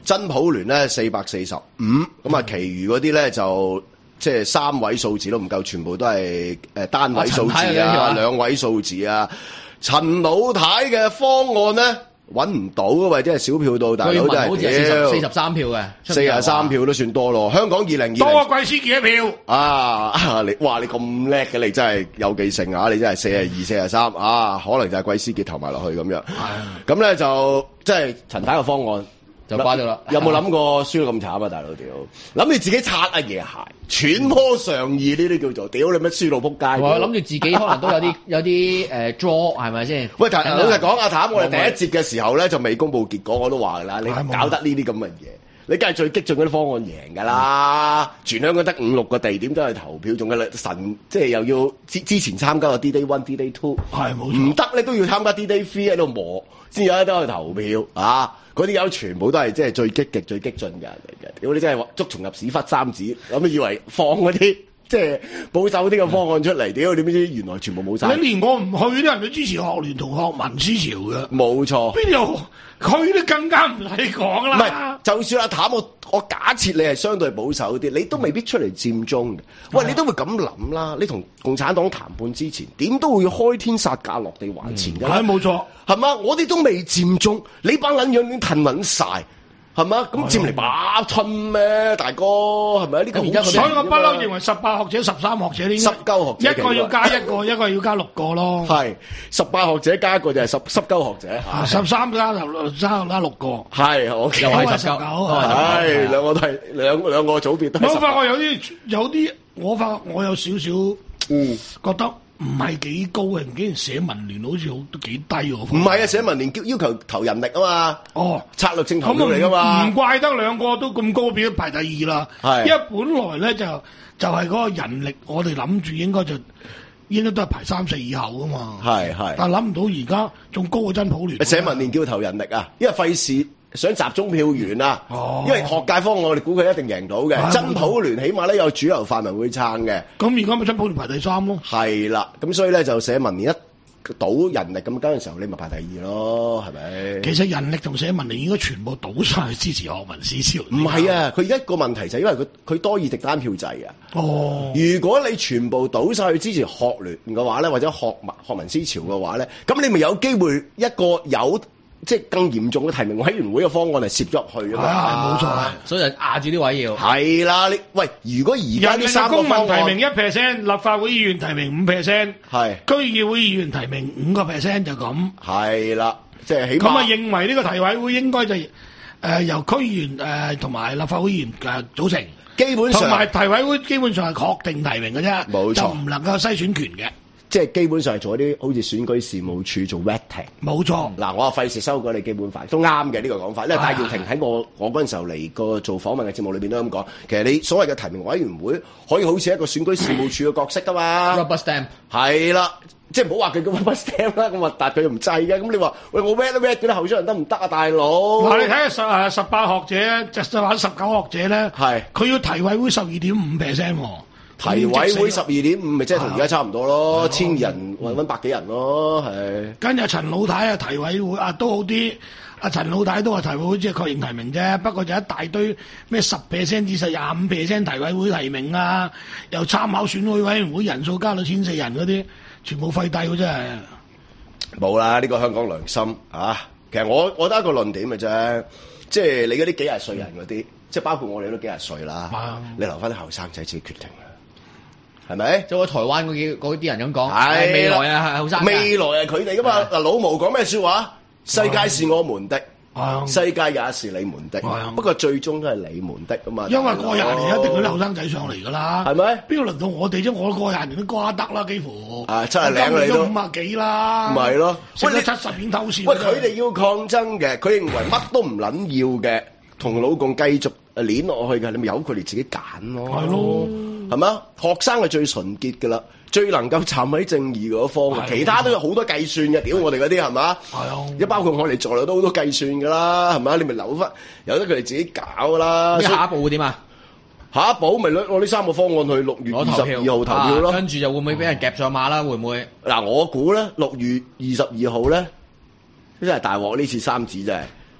真普聯咧四百四十五，咁啊，其餘嗰啲咧就即係三位數字都唔夠，全部都係誒單位數字啊，兩位數字啊。陳老太嘅方案咧揾唔到，或者係少票到，大佬真係好似係四十三票嘅， 四十三票都算多咯。香港二零二零多過貴司傑一票啊！你哇，你咁叻嘅，你真係有記性啊！你真係四十二、四十三啊，可能就係貴司傑投埋落去咁樣。咁咧就即係陳太嘅方案。 就瓜咗啦！ 有冇諗過輸到咁慘啊，大佬屌！諗住自己擦阿爺鞋，揣摩上意呢啲叫做屌你咩輸到撲街！ 我諗住自己可能都有啲有啲誒 draw 係咪先？ 喂，但老實講，阿譚，我哋第一節嘅時候咧就未公佈結果，我都話㗎啦，你搞得呢啲咁嘅嘢，你梗係最激進嗰啲方案贏㗎啦！全香港得五六個地點都係投票，仲有神即係又要之之前參加個 D Day One、D Day Two， 係冇錯，唔得你都要參加 D Day Three 喺度磨，先有得得去投票啊！嗰啲友全部都係即係最激極、最激進嘅人嚟嘅。屌你真係捉蟲入屎忽三子，咁以為放嗰啲即係保守啲嘅方案出嚟，屌你點知原來全部冇晒。 你連我唔去啲人都支持學聯同學民思潮嘅， 冇錯。邊有佢都更加唔使講啦。 唔係，就算阿譚，我我假設你係相對保守啲，你都未必出嚟佔中嘅。喂，你都會咁諗啦。你同共產黨談判之前，點都會開天殺價、落地還錢㗎啦。 係冇錯。 係嘛？我哋都未佔中，你班撚樣已經褪撚晒，係嘛？咁佔嚟把春咩，大哥係咪？呢個而家所以我不嬲認為十八學者、十三學者呢， 濕鳩學者一個要加一個，一個要加六個咯。 係十八學者加一個就係濕濕鳩學者， 十三加六加加六個。 係我又係十九，係兩個都係兩兩個組別都係。 我發覺有啲有啲，我發覺我有少少嗯覺得。唔係幾高嘅，竟然寫文聯好似好都幾低喎。 唔係啊，寫文聯要求投人力啊嘛。哦，策略性投票嚟噶嘛。 唔怪得兩個都咁高，變咗排第二啦。係，因為本來咧就就係、是、嗰個人力，我哋諗住應該就應該都係排三四以後噶嘛。係係，但係諗唔到而家仲高過真普聯。 寫文聯叫投人力啊，因為費事。想集中票源啊，哦、因為學界方案我哋估佢一定贏到嘅。啊、真普聯起碼咧有主流泛民會撐嘅。 咁而家咪真普聯排第三咯。 係啦，咁所以咧就寫文聯一倒人力咁，嗰陣時候你咪排第二咯，係咪？ 其實人力同寫文聯應該全部倒晒去支持學民思潮。 唔係啊，佢一個問題就係因為佢佢多議席單票制啊。哦，如果你全部倒晒去支持學聯嘅話咧，或者學民學民思潮嘅話咧，咁你咪有機會一個有。即係更嚴重嘅提名委員會嘅方案係攝咗入去啊嘛， 冇錯， 所以就壓住啲位要係啦。你喂，如果而家呢三個方案， 公民提名一 percent， 立法會議員提名五 percent， 係區議會議員提名五個 percent 就咁。係啦，即係起碼咁啊，認為呢個提委會應該就誒、呃、由區議員誒同埋立法會議員誒組成，基本上同埋提委會基本上係確定提名嘅啫，冇錯，就唔能夠篩選權嘅。 即係基本上係做一啲好似選舉事務處做 vetting， 冇錯。 嗱，我啊費事修改你基本法，都啱嘅呢個講法。因為戴耀廷喺我我嗰陣時候嚟個做訪問嘅節目裏邊都咁講，其實你所謂嘅提名委員會可以好似一個選舉事務處嘅角色噶嘛。Rubber stamp 係啦，即係唔好話佢叫 rubber stamp 啦，咁核突佢又唔制嘅。咁你話喂我 vet 都 vet 嗰啲候選人得唔得啊，大佬？ 嗱，你睇下十誒十八學者，即係話十九學者咧，係佢要提委會十二點五 percent。 提委會十二點五，咪即係同而家差唔多咯，千人揾揾百幾人咯，係。 跟住陳老太啊，提委會啊都好啲，阿陳老太都話提委會即係確認提名啫，不過就一大堆咩十 percent 至十廿五 percent 提委會提名啊，又參考選舉委員會人數加到千四人嗰啲，全部廢低喎真係。 冇啦，呢個香港良心啊！其實我我得一個論點嘅啫，即係你嗰啲幾廿歲人嗰啲，即係包括我哋都幾廿歲啦，你留翻啲後生仔自己決定。係咪？就喺台灣嗰啲嗰啲人咁講，係未來啊，係後生。未來係佢哋噶嘛？嗱，老毛講咩說話？世界是我們的，世界也是你們的。不過最終都係你們的噶嘛。因為過廿年一定嗰啲後生仔上嚟噶啦，係咪？邊個輪到我哋啫？我過廿年都瓜得啦，幾乎。啊，七廿零你都五廿幾啦。唔係咯，食咗七十年偷笑。喂，佢哋要抗爭嘅，佢認為乜都唔撚要嘅，同老共繼續誒攣落去嘅，你咪由佢哋自己揀咯。係咯。係咪？學生係最純潔噶啦，最能夠站喺正義嗰方，其他都有好多計算嘅。屌我哋嗰啲係嘛？係啊，一包括我哋在內都好多計算噶啦，係咪？你咪留翻，由得佢哋自己搞噶啦。下一步會點啊？下一步咪攞我呢三個方案去六月二十二號投票咯。跟住就會唔會俾人夾上馬啦？會唔會？嗱，我估咧六月二十二號咧，真係大鑊呢次三子真係。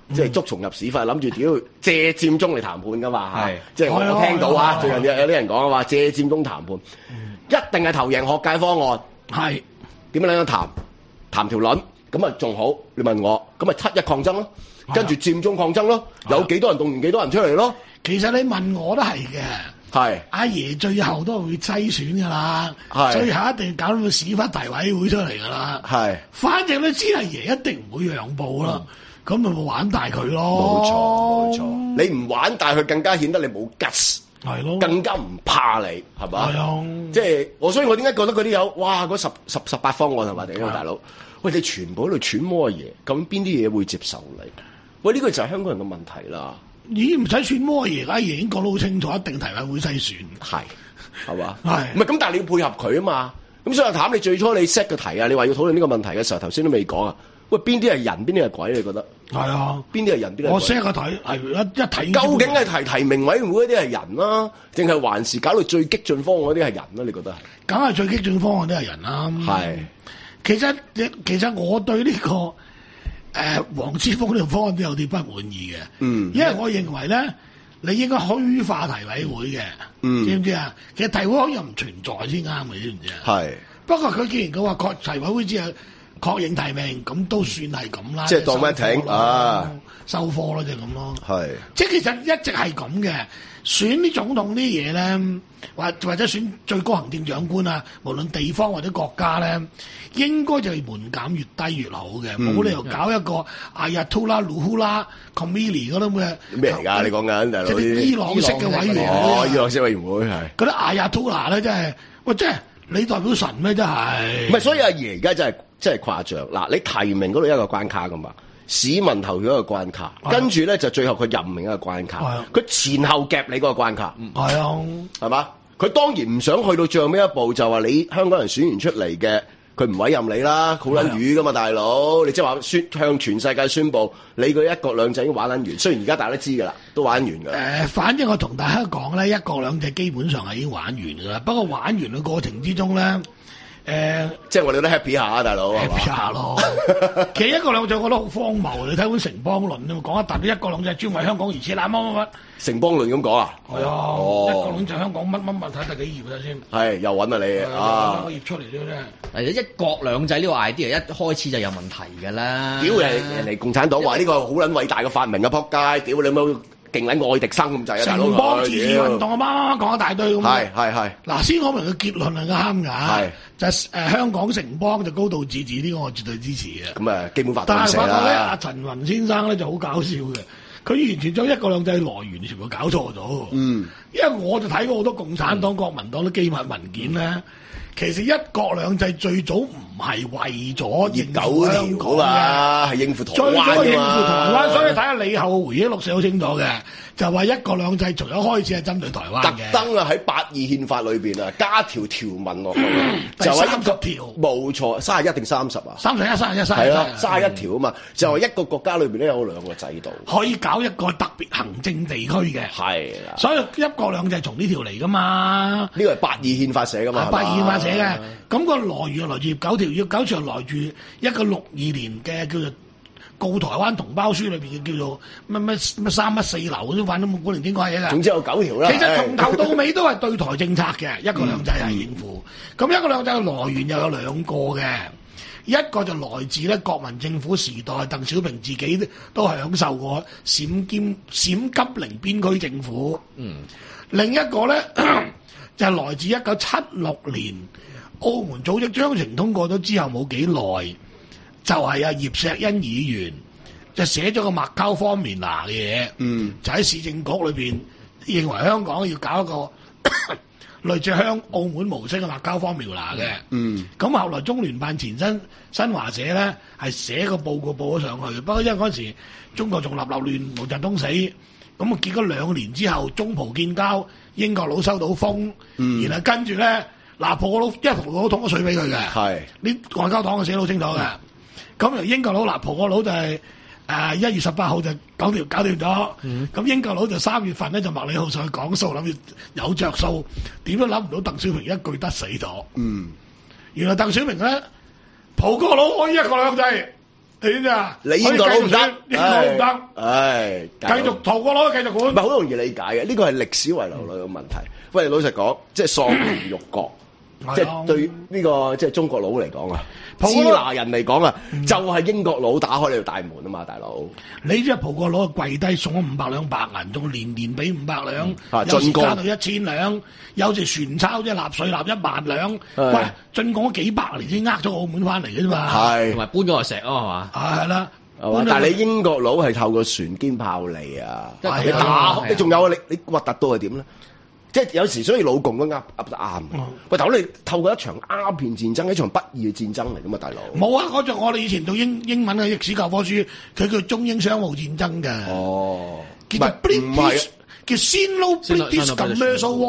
即係捉蟲入屎窟，諗住屌借佔中嚟談判噶嘛， 係即係我聽到啊，最近有有啲人講話借佔中談判，一定係投贏學界方案， 係點樣樣談談條論，咁啊仲好，你問我，咁咪七一抗爭咯，跟住佔中抗爭咯，有幾多人動員幾多人出嚟咯， 其實你問我都係嘅。 係阿爺最後都係會篩選噶啦， 係最後一定搞到個屎忽提委會出嚟噶啦。 係， 反正你知阿爺一定唔會讓步啦，咁咪、嗯、玩大佢咯。 冇錯冇錯，你唔玩大佢，更加顯得你冇 guts， 係咯， 更加唔怕你，係嘛？ 係啊， 即係我，所以我點解覺得嗰啲有哇嗰十十十八方案係嘛？地大佬，喂你全部喺度揣摩阿爺，咁邊啲嘢會接受你？喂呢、呢個就係香港人嘅問題啦。 咦，唔使揣摩阿爺，阿爺已經講得好清楚，一定提委會篩選， 係係嘛？ 係唔係咁？但係你要配合佢啊嘛。咁所以阿譚，你最初你 set 個題啊，你話要討論呢個問題嘅時候，頭先都未講啊。喂，邊啲係人，邊啲係鬼？你覺得？ 係啊， 邊啲係人，邊啲係鬼？ 我 set 個題係一一睇。 究竟係提提名委員會嗰啲係人啦，定係還是搞到最激進方案嗰啲係人啦？你覺得係？ 梗係最激進方案都係人啦。 係， 其實其實我對呢、呢個誒、呃、黃之鋒呢個方案都有啲不滿意嘅。嗯，因為我認為咧。你應該虛化提委會嘅，嗯、知唔知啊？其實提委會又唔存在先啱嘅，知唔知啊？係。不過佢既然佢話確提委會之後確認提名，咁都算係咁啦。即係當咩停啊？收科咯，就咁咯。係。即係其實一直係咁嘅，選啲總統啲嘢咧，或或者選最高行政長官啊，無論地方或者國家咧，應該就係門檻越低越好嘅，冇、嗯、理由搞一個阿亞圖拉、魯呼拉、Khomeini 嗰啲咁嘅咩嚟㗎？你講緊大佬啲伊朗式嘅委員會，伊朗式委員會係嗰啲阿亞圖拉咧，真係喂，即係你代表神咩？真係唔係，所以阿爺而家真係真係誇張嗱！你提名嗰度一個關卡㗎嘛，市民投票一個關卡，跟住咧就最後佢任命一個關卡，佢前後夾你嗰個關卡，係啊，係嘛？佢當然唔想去到最後尾一步，就話你香港人選完出嚟嘅。佢唔委任你啦，好撚魚噶嘛，大佬！你即係話宣向全世界宣佈，你個一國兩制已經玩撚完。雖然而家大家都知㗎啦，都玩完㗎。誒、呃，反正我同大家講咧，一國兩制基本上係已經玩完㗎啦。不過玩完嘅過程之中咧，誒、呃，即係我哋都 happy 下啊，大佬 happy 下咯。其實一國兩制我覺得好荒謬，你睇本城邦論啊，講一大堆一國兩制專為香港而設，嗱乜乜乜。城邦論咁講啊？係啊，哦、一國兩制香港乜乜乜睇第幾頁啦先？係又揾啊你啊！個頁出嚟啫啫。係一國兩制呢個 idea 一開始就有問題㗎啦。屌人人哋共產黨話呢個好撚偉大嘅發明啊！撲街！屌你冇勁撚愛迪生咁滯啊！城邦自治運動啊！媽媽講一大堆咁。係係係。嗱，先講明個結論係啱㗎。係就誒、呃、香港城邦就高度自治呢個我絕對支持嘅。咁啊，基本法都寫啦。但係發覺咧，阿陳雲先生咧就好搞笑嘅。佢完全將一國兩制來源全部搞錯咗。嗯，因為我就睇過好多共產黨、嗯、國民黨啲機密文件咧，嗯、其實一國兩制最早唔係為咗應付香港嘅，係應付台灣。最早應付台灣，所以睇下李後回憶錄寫好清楚嘅，就話一國兩制從一開始係針對台灣嘅。特登啊喺八二憲法裏邊啊加條條文落去，嗯、就係三十條。冇錯，三十一定三十啊？三十一、三十一、三十一。係啦，三十一條啊嘛，就係一個國家裏邊咧有兩個制度，可以搞一個特別行政地區嘅。係啦，所以一國兩制係從呢條嚟噶嘛。呢個係八二憲法寫噶嘛？八二憲法寫嘅，咁個來源來自九條。要九條來住一個六二年嘅叫做告台灣同胞書裏邊嘅叫做乜乜乜三乜四流都反正冇古靈精怪嘢㗎。總之有九條啦。其實從頭到尾都係對台政策嘅，一國兩制係應付。咁、嗯、一國兩制嘅來源又有兩個嘅，一個就來自咧國民政府時代，鄧小平自己都享受過陝兼陝吉寧邊區政府。嗯，另一個咧就係來自一九七六年。澳門組織章程通過咗之後冇幾耐，就係、是、阿葉錫恩議員就寫咗個麥溝方面拿嘅嘢，嗯，就喺市政局裏邊認為香港要搞一個類似香澳門模式嘅麥溝方面拿嘅，嗯，咁後來中聯辦前身新華社咧係寫個報告報咗上去，不過因為嗰陣時中國仲立立亂，毛澤東死，咁啊結果兩年之後中葡建交，英國佬收到風，嗯，然後跟住咧。嗱，葡國佬一葡國佬捅咗水俾佢嘅，係呢外交黨寫得好清楚嘅。咁由、嗯、英國佬嗱，葡國佬就係誒一月十八號就搞掂搞掂咗。咁、嗯、英國佬就三月份咧就麥理浩上去講數，諗住有着數，點都諗唔到鄧小平一句得死咗。嗯，原來鄧小平咧葡國佬可以一國兩制， 你知啊？ 你英國佬唔得， 英國佬唔得， 唉， 繼續逃過佬，繼續管。 唔係好容易理解嘅，呢個係歷史遺留落嘅問題。喂，老實講，即係喪權辱國。即係對呢個即係中國佬嚟講啊，支那人嚟講啊，就係英國佬打開你條大門啊嘛，大佬。 你即係葡國佬跪低送咗五百兩白銀，仲年年俾五百兩， 啊， 有時加到一千兩，有時船鈔即係納稅納一萬兩。喂，進貢咗幾百年先呃咗澳門翻嚟嘅啫嘛。 係，同埋搬咗個石啊，係嘛？ 係啦。 但係你英國佬係透過船堅炮利啊，你打你仲有啊？你你核突到係點咧？即係有時，所以老共都噏噏得啱。喂，大佬，你透過一場鴉片戰爭，一場不義嘅戰爭嚟噶嘛，大佬？ 冇啊！嗰陣我哋以前讀英英文嘅歷史教科書，佢叫中英商務戰爭嘅。 哦， 叫做 British，叫 Sino-British Commercial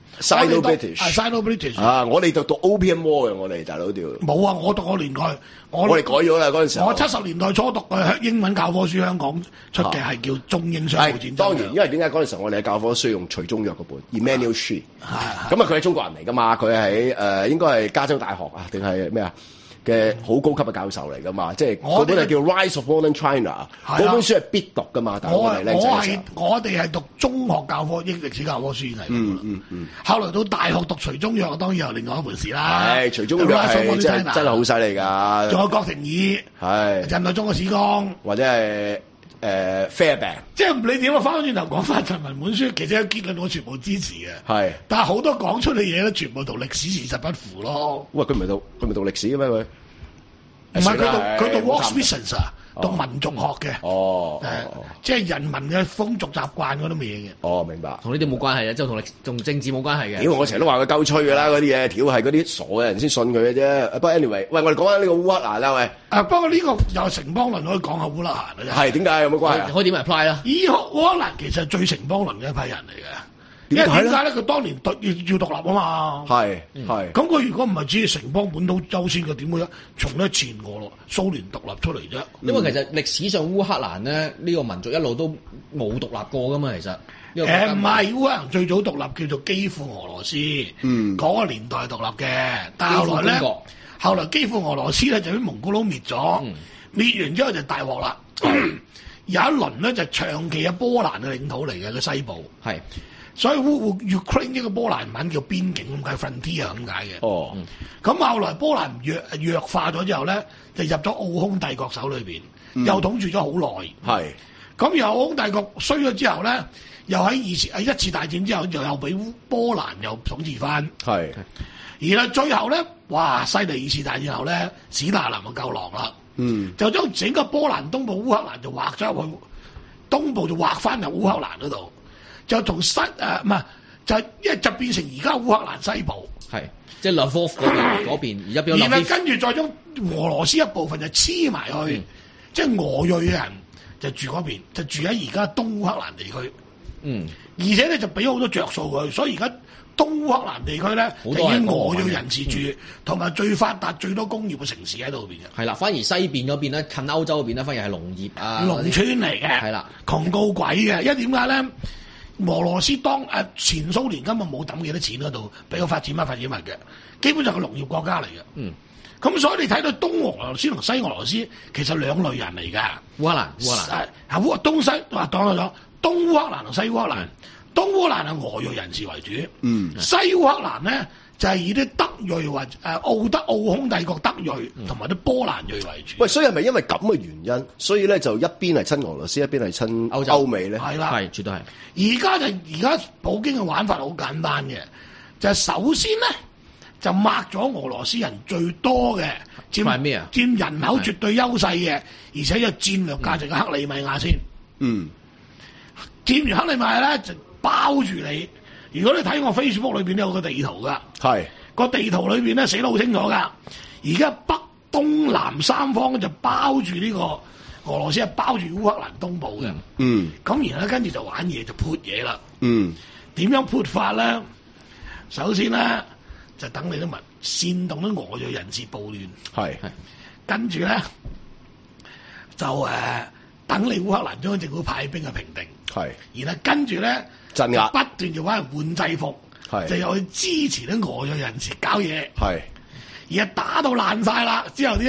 War。Sino-British。啊，我哋就讀 Opium War 嘅，我哋大佬條。 冇啊！我讀個年代，我我哋改咗啦嗰陣時候。 我七十年代初讀嘅英文教科書，香港出嘅係叫中英商務戰爭。 當然，因為點解嗰陣時候我哋嘅教科書用徐中藥嗰本 Emanuel Shi，咁啊佢係中國人嚟噶嘛，佢喺誒應該係加州大學啊定係咩啊嘅好高級嘅教授嚟噶嘛，即係嗰本係叫 Rise of Modern China，嗰本書係必讀噶嘛。但係我哋我係我哋係讀中學教科英歷史教科書嚟。 嗯嗯嗯。 後來到大學讀徐中藥，當然又另外一回事啦。 係徐中藥係真係真係好犀利㗎。 仲有郭廷義，係近代中國史綱， 或者係誒 Fairbairn。即係你點啊？翻返轉頭講翻陳文本書，其實有結論我全部支持嘅。 係。但係好多講出嚟嘢咧，全部同歷史事實不符咯。 喂，佢唔係讀佢唔係讀歷史嘅咩佢？ 唔係佢讀佢讀 Works Business 啊，讀民族學嘅。 哦， 即係人民嘅風俗習慣嗰啲嘢嘅。 哦，明白。 同呢啲冇關係嘅，即係同歷同政治冇關係嘅。 屌，我成日都話佢鳩吹㗎啦，嗰啲嘢，屌係嗰啲傻嘅人先信佢嘅啫。不過 anyway，喂，我哋講緊呢個烏克蘭啦，喂。 啊，不過呢個又城邦論可以講下烏克蘭啊。 係點解有冇關係？ 可以點 apply 啦？ 伊克烏克蘭其實係最城邦論嘅一批人嚟嘅。因為點解咧？佢當年獨要要獨立啊嘛， 係係。 咁佢如果唔係只係城邦本土優先，佢點會從咧前俄羅蘇聯獨立出嚟啫？ 因為其實歷史上烏克蘭咧呢個民族一路都冇獨立過噶嘛，其實。 誒唔係烏克蘭最早獨立叫做基輔俄羅斯，嗯，嗰個年代獨立嘅，但係後來咧，後來基輔俄羅斯咧就俾蒙古佬滅咗，滅完之後就大鑊啦。有一輪咧就長期係波蘭嘅領土嚟嘅，個西部係。所以烏 Ukraine 呢個波蘭文叫邊境咁解 frontier 咁解嘅。哦，咁後來波蘭弱弱化咗之後咧，就入咗奧匈帝國手裏邊，嗯、又統治咗好耐。係，咁然後奧匈帝國衰咗之後咧，又喺二次喺一次大戰之後，又又俾波蘭又統治翻。係，而係最後咧，哇！犀利！二次大戰後咧，史達林就夠狼啦。嗯，就將整個波蘭東部烏克蘭就劃咗入去，東部就劃翻入烏克蘭嗰度。就同西誒唔係，就一就變成而家烏克蘭西部，係即係勒科夫嗰邊嗰邊，而家變咗。 然後跟住再將俄羅斯一部分就黐埋去，嗯、即係俄裔嘅人就住嗰邊，就住喺而家東烏克蘭地區。嗯，而且咧就俾好多着數佢，所以而家東烏克蘭地區咧就已經俄裔人士住，同埋、嗯、最發達最多工業嘅城市喺度邊嘅。 係啦，反而西邊嗰邊咧，近歐洲嗰邊咧，反而係農業啊， 農村嚟嘅。係啦，窮到鬼嘅，因為點解咧？俄羅斯當誒前蘇聯根本冇抌幾多錢喺度，俾佢發展乜發展乜嘅，基本上係農業國家嚟嘅。嗯，咁所以你睇到東俄羅斯同西俄羅斯其實兩類人嚟㗎。 烏克蘭，烏克蘭係係烏東西話講咗咗，東烏克蘭同西烏克蘭，嗯、東烏克蘭係俄裔人士為主，嗯，西烏克蘭咧就係、是、以啲德裔或誒奧德奧匈帝國德裔同埋啲波蘭裔為主。 喂，所以係咪因為咁嘅原因，所以咧就一邊係親俄羅斯，一邊係親歐洲歐美咧？ 係啦， 係絕對係。 而家就而家普京嘅玩法好簡單嘅，就係、是、首先咧就抹咗俄羅斯人最多嘅佔咩啊？佔人口絕對優勢嘅，而且有戰略價值嘅克里米亞先。嗯，佔完克里米亞咧就包住你。如果你睇我 Facebook 裏邊都有個地圖噶，係個地圖裏邊咧寫得好清楚噶。而家北東南三方就包住呢個俄羅斯，係包住烏克蘭東部嘅。嗯，咁然後咧跟住就玩嘢就潑嘢啦。嗯，點樣潑法咧？首先咧就等你都問煽動啲俄裔人士暴亂，係係跟住咧就誒、呃、等你烏克蘭中央政府派兵去平定，係然後跟住咧。鎮壓不斷就揾人換制服，就又去支持啲俄裔人士搞嘢，而係打到爛晒啦。之後啲咧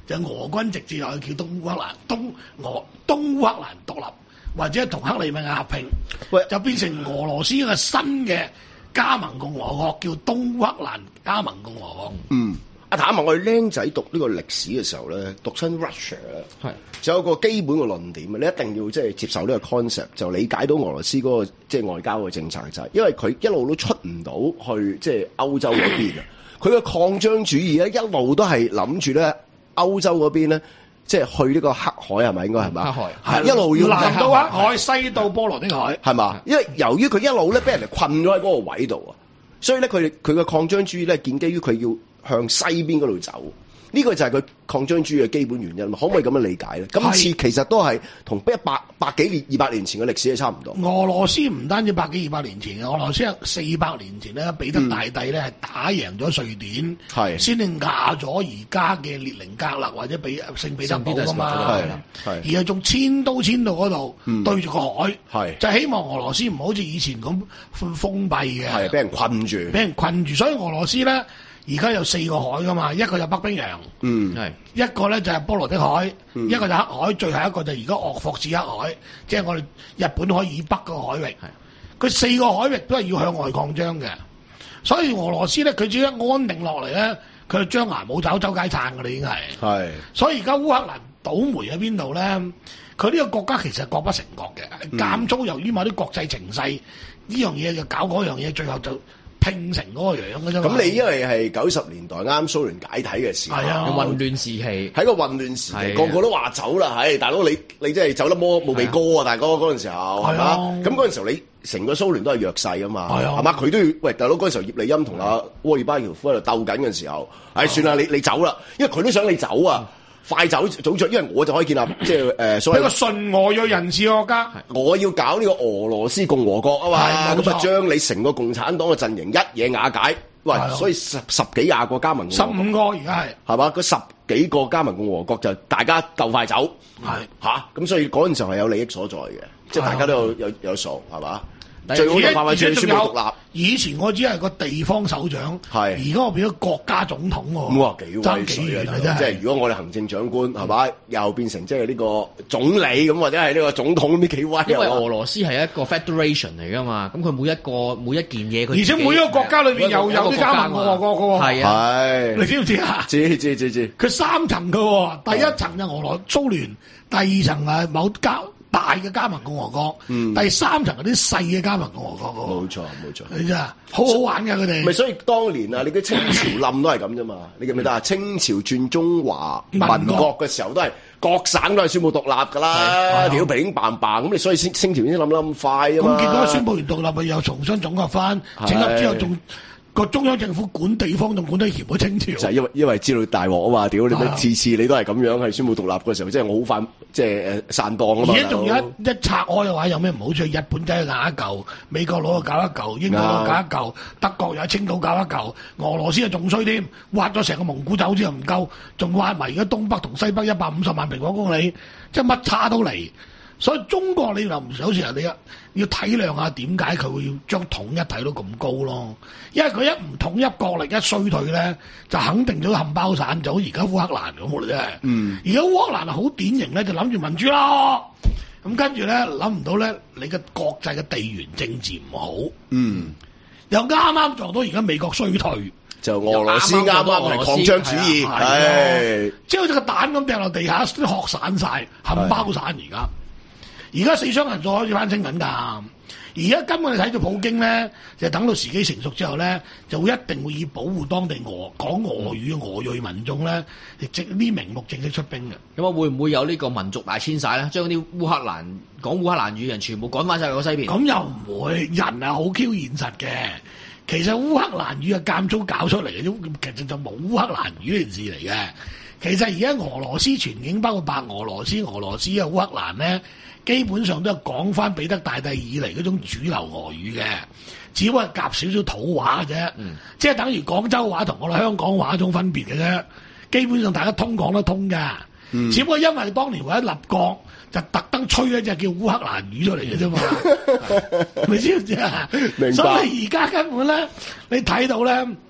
就俄軍直接又叫東烏克蘭東俄東烏克蘭獨立，或者同克里米亞合併，就變成俄羅斯一個新嘅加盟共和國，叫東烏克蘭加盟共和國。 嗯。阿譚問我哋僆仔讀呢個歷史嘅時候咧，讀親 Russia 咧，係就有個基本嘅論點，你一定要即係接受呢個 concept，就理解到俄羅斯嗰、那個即係、就是、外交嘅政策就係，因為佢一路都出唔到去即係歐洲嗰邊啊，佢嘅擴張主義咧一路都係諗住咧歐洲嗰邊咧，即係去呢個黑海係咪應該係嘛？黑海係一路要南到黑海，西到波羅的海係嘛？因為由於佢一路咧俾人哋困咗喺嗰個位度啊，所以咧佢佢嘅擴張主義咧建基於佢要向西邊嗰度走，呢、這個就係佢擴張主義嘅基本原因。可唔可以咁樣理解咧？今次其實都係同一百百幾年、二百年前嘅歷史係差唔多。 俄羅斯唔單止百幾二百年前嘅，俄羅斯係四百年前咧，彼得大帝咧係打贏咗瑞典，係先至壓咗而家嘅列寧格勒或者比聖彼得堡噶嘛，而係仲遷都遷到嗰度、嗯、對住個海，係就希望俄羅斯唔好似以前咁封閉嘅，係俾人困住，俾人困住。所以俄羅斯咧。而家有四個海噶嘛，一個就北冰洋，嗯，係一個咧就係波羅的海，嗯、一個就黑海，最後一個就而家鄂霍次克海，即係我哋日本海以北嗰個海域。佢四個海域都係要向外擴張嘅，所以俄羅斯咧佢只要一安定落嚟咧，佢就張牙舞爪周街撐噶啦已經係。係，所以而家烏克蘭倒霉喺邊度咧？佢呢個國家其實係國不成國嘅，間中由於某啲國際情勢，呢樣嘢就搞嗰樣嘢，最後就拼成嗰個樣嘅啫。 咁你因為係九十年代啱蘇聯解體嘅時候， 啊、混亂時期， 喺個混亂時期，個個都話走啦，係大佬你你真係走得摩冇鼻哥啊，大哥嗰陣時候係嘛？咁嗰陣時候你成個蘇聯都係弱勢啊嘛，係嘛？佢都要喂大佬嗰陣時候葉利欽同阿戈爾巴喬夫喺度鬥緊嘅時候，唉算啦，你你走啦，因為佢都想你走啊。快走早着，因為我就可以建立即係誒所謂一個純俄裔人士國家。 我要搞呢個俄羅斯共和國啊嘛，咁啊將你成個共產黨嘅陣營一嘢瓦解。喂，所以十十幾廿個加盟共和國， 十五個而家係係嘛？嗰十幾個加盟共和國就大家鬥快走，係嚇咁，所以嗰陣時候係有利益所在嘅，即係大家都有有有數係嘛？最好就快快脆宣布獨立。 以前我只係個地方首長，係而家我變咗國家總統喎。 哇，幾威水啊！真係，即係如果我哋行政長官係嘛，又變成即係呢個總理咁，或者係呢個總統咁幾威。 因為俄羅斯係一個 federation 嚟噶嘛，咁佢每一個每一件嘢，佢而且每一個國家裏邊又有啲加盟共和國嘅喎。 係啊， 你知唔知啊？ 知知知知。 佢三層嘅喎，第一層就俄羅蘇聯，第二層係某加大嘅加盟共和國，嗯、第三層嗰啲細嘅加盟共和國。 冇錯冇錯， 你真係好好玩嘅佢哋。 咪所以當年啊，你嘅清朝冧都係咁啫嘛。你記唔記得啊？清朝轉中華民國嘅時候都係各省都係宣布獨立㗎啦，屌平棒棒咁，你所以清清朝先冧得咁快啊嘛。 咁結果宣布完獨立，咪又重新總合翻，整合之後仲。個中央政府管地方仲管得嚴過清朝， 就係因為因為知道大鑊啊嘛，屌你咪次次你都係咁樣係宣布獨立嘅時候，即係我好快即係誒散檔啊嘛。 而家仲有一一拆開嘅話，有咩唔好處？日本仔去搞一嚿，美國佬去搞一嚿，英國佬搞一嚿，德國又喺青島搞一嚿，俄羅斯啊仲衰添，挖咗成個蒙古走之後唔夠，仲挖埋而家東北同西北一百五十萬平方公里，即係乜叉都嚟。所以中國你又唔有時候你要要體諒下點解佢會要將統一睇到咁高咯？因為佢一唔統一國力一衰退咧，就肯定咗冚包散，就好似而家烏克蘭咁嘅啫。嗯，而家烏克蘭係好典型咧，就諗住民主咯。咁跟住咧諗唔到咧，你嘅國際嘅地緣政治唔好。嗯，又啱啱撞到而家美國衰退， 就俄羅斯啱啱係擴張主義，係即係好似個蛋咁掉落地下，啲殼散晒，冚包散而家。而家死傷人數開始翻升緊㗎，而家根本你睇到普京咧，就等到時機成熟之後咧，就會一定會以保護當地俄講俄語嘅俄裔民眾咧，亦即呢名目正式出兵嘅。 咁啊，會唔會有呢個民族大遷徙咧？將啲烏克蘭講烏克蘭語嘅人全部趕翻晒去西邊？ 咁又唔會，人係好 Q 現實嘅。其實烏克蘭語係間中搞出嚟嘅，其實就冇烏克蘭語呢件事嚟嘅。其實而家俄羅斯全境包括白俄羅斯、俄羅斯啊、烏克蘭咧。基本上都係講翻彼得大帝以嚟嗰種主流俄語嘅，只不過係夾少少土話嘅啫，嗯、即係等於廣州話同我哋香港話一種分別嘅啫。基本上大家通講得通㗎，嗯、只不過因為當年為咗立國，就特登吹一隻叫烏克蘭語出嚟嘅啫嘛，你知唔知啊？明白。所以而家根本咧，你睇到咧，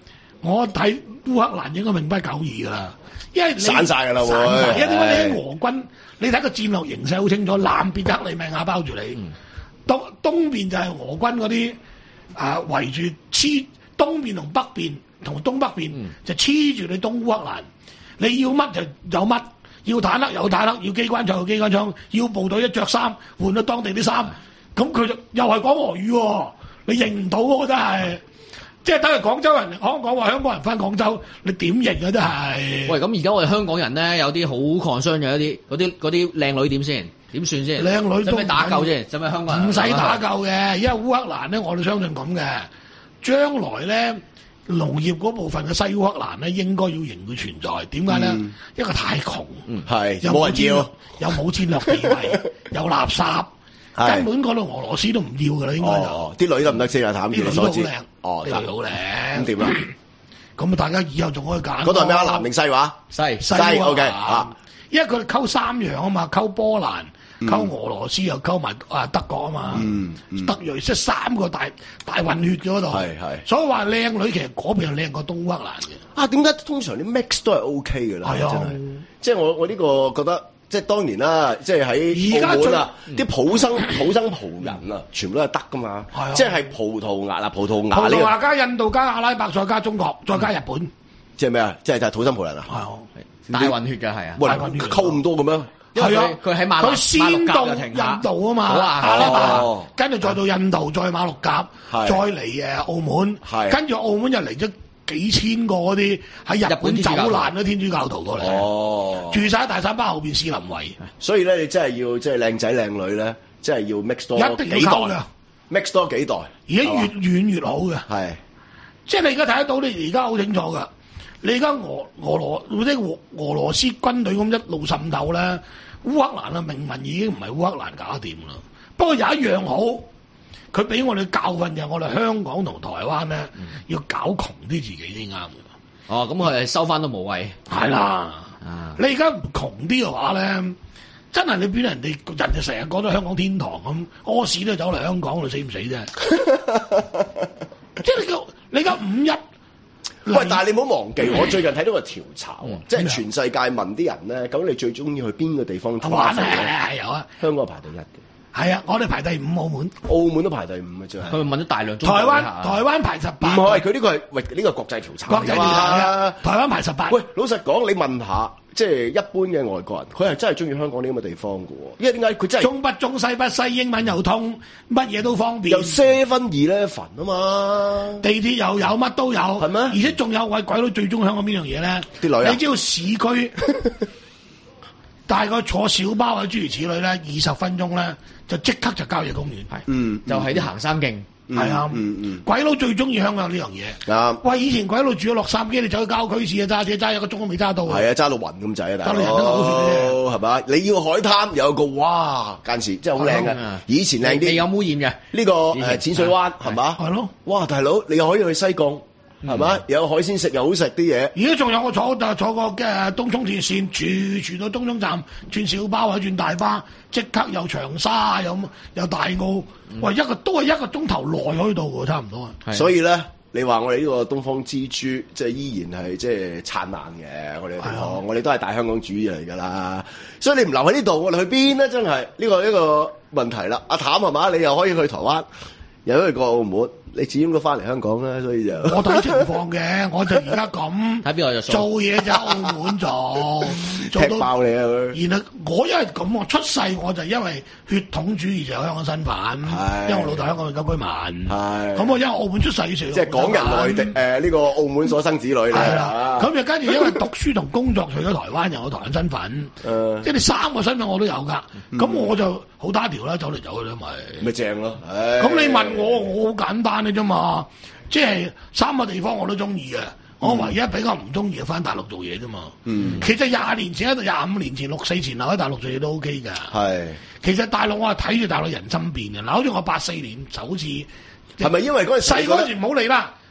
我睇烏克蘭應該命不久矣㗎啦，因為散晒㗎啦喎。 因為點解你俄軍？你睇個戰略形勢好清楚，南邊克里米亞包住你，嗯、東東邊就係俄軍嗰啲啊圍住黐，東邊同北邊同東北邊、嗯、就黐住你東烏克蘭。你要乜就有乜，要坦克有坦克，要機關槍有機關槍，要部隊一着衫換咗當地啲衫，咁佢就又係講俄語喎，你認唔到喎真係。即係等於廣州人香港話香港人翻廣州，你點認啊？真係。喂，咁而家我哋香港人咧有啲好 concern 嘅一啲嗰啲嗰啲靚女點先？點算先？靚女使唔使打救先？使唔使香港人？唔使打救嘅，因為烏克蘭咧，我哋相信咁嘅。將來咧農業嗰部分嘅西烏克蘭咧，應該要仍會存在。點解咧？嗯、一個太窮，係冇人要，又冇戰略地位，有垃圾。根本嗰度俄羅斯都唔要㗎啦，應該就啲女得唔得先啊？譚住你所知，哦，啲女好靚，咁點啊？咁啊，大家以後仲可以揀。嗰度係咩啊？南定西話？西西 OK 啊，因為佢哋溝三樣啊嘛，溝波蘭、溝俄羅斯又溝埋啊德國啊嘛，德裔即係三個大大混血嘅嗰度。係係，所以話靚女其實嗰邊係靚過東烏克蘭嘅。啊，點解通常啲 mix 都係 OK 嘅啦？係啊，即係我我呢個覺得。即係當年啦，即係喺澳門啊，啲普生普生葡人啊，全部都係得噶嘛。即係葡萄牙啦，葡萄牙呢個。葡萄牙加印度加阿拉伯再加中國再加日本，即係咩啊？即係就係土生葡人啊。係大混血嘅係啊，大混血溝咁多嘅咩？係啊，佢喺馬佢先到印度啊嘛，阿拉伯，跟住再到印度，再馬六甲，再嚟誒澳門，跟住澳門又嚟咗。幾千個嗰啲喺日本走難嗰天主教徒過嚟，哦、住晒喺大三巴後邊士林圍。所以咧，你真係要即係靚仔靚女咧，即係要 mix 多一定幾代 ，mix 多幾代，而家越遠越好嘅。係，即係你而家睇得到，你而家好清楚噶。你而家俄俄羅或者俄俄羅斯軍隊咁一路滲透咧，烏克蘭嘅命運已經唔係烏克蘭搞掂啦。不過有一樣好。佢俾我哋教訓就係我哋香港同台灣咧，嗯、要搞窮啲自己先啱嘅。哦，咁佢哋收翻都無謂。係啦，啊、你而家窮啲嘅話咧，真係你俾人哋人哋成日講到香港天堂咁，屙屎都走嚟香港，你死唔死啫？即係你個你個五一。喂，但係你唔好忘記，我最近睇到個調查，嗯、即係全世界問啲人咧，究竟你最中意去邊個地方玩啊？有啊，香港排第一嘅。係啊，我哋排第五，澳門，澳門都排第五嘅啫。佢問咗大量中台灣，台灣排十八。唔係，佢呢個係喂呢個國際調查。國際調查，台灣排十八。喂，老實講，你問下，即係一般嘅外國人，佢係真係中意香港呢咁嘅地方嘅喎。因為點解佢真係中北中西北西，英文又通，乜嘢都方便。又 seven eleven 啊嘛，地鐵又有，乜都有。係咩？而且仲有位鬼佬最中意香港邊樣嘢咧？啲女啊！你知道市區大概坐小巴或者諸如此類咧，二十分鐘咧。就即刻就郊野公園，係，嗯，就係啲行山徑，係啊，嗯嗯，鬼佬最中意香港呢樣嘢，啱。喂，以前鬼佬住咗洛杉磯，你走去郊區市啊，揸車揸一個鐘都未揸到，係啊，揸到暈咁滯啊，大佬，係咪？你要海灘有個哇，間時真係好靚嘅，以前靚啲，未有污染嘅，呢個誒淺水灣係嘛？係咯，哇，大佬你又可以去西貢。係嘛？有海鮮食又好食啲嘢。而家仲有我坐就坐個嘅東涌鐵線，住住到東涌站，轉小巴或者轉大巴，即刻有長沙，有有大澳，嗯、喂，一個都係一個鐘頭內可以到喎，差唔多啊。所以咧，你話我哋呢個東方之珠，即係依然係即係燦爛嘅，我哋地方，的我哋都係大香港主義嚟㗎啦。所以你唔留喺呢度，我哋去邊咧？真係呢、呢個呢、呢個問題啦。阿譚係嘛？你又可以去台灣，又可以過澳門。你始終都翻嚟香港啦，所以就我睇情況嘅，我就而家咁睇邊個就做嘢就澳門做，做到踢爆你啊佢。然後我因為咁，我出世我就因為血統主義就有香港身份，因為我老豆香港永久居民。係咁我因為澳門出世嘅時候，即係港人內地誒呢個澳門所生子女咧。係啦，咁就跟住因為讀書同工作，除咗台灣又有台灣身份，即係你三個身份我都有㗎。咁我就好單調啦，走嚟走去啦，咪咪正咯。咁你問我，我好簡單。啫嘛，即係三個地方我都中意嘅，我唯一比較唔中意係翻大陸做嘢啫嘛。嗯，其實廿年前喺度，廿五年前六四前後喺大陸做嘢都 OK 噶。係，其實大陸我係睇住大陸人心變嘅。嗱，好似我八四年就好似係咪因為嗰陣細嗰陣時唔好理啦，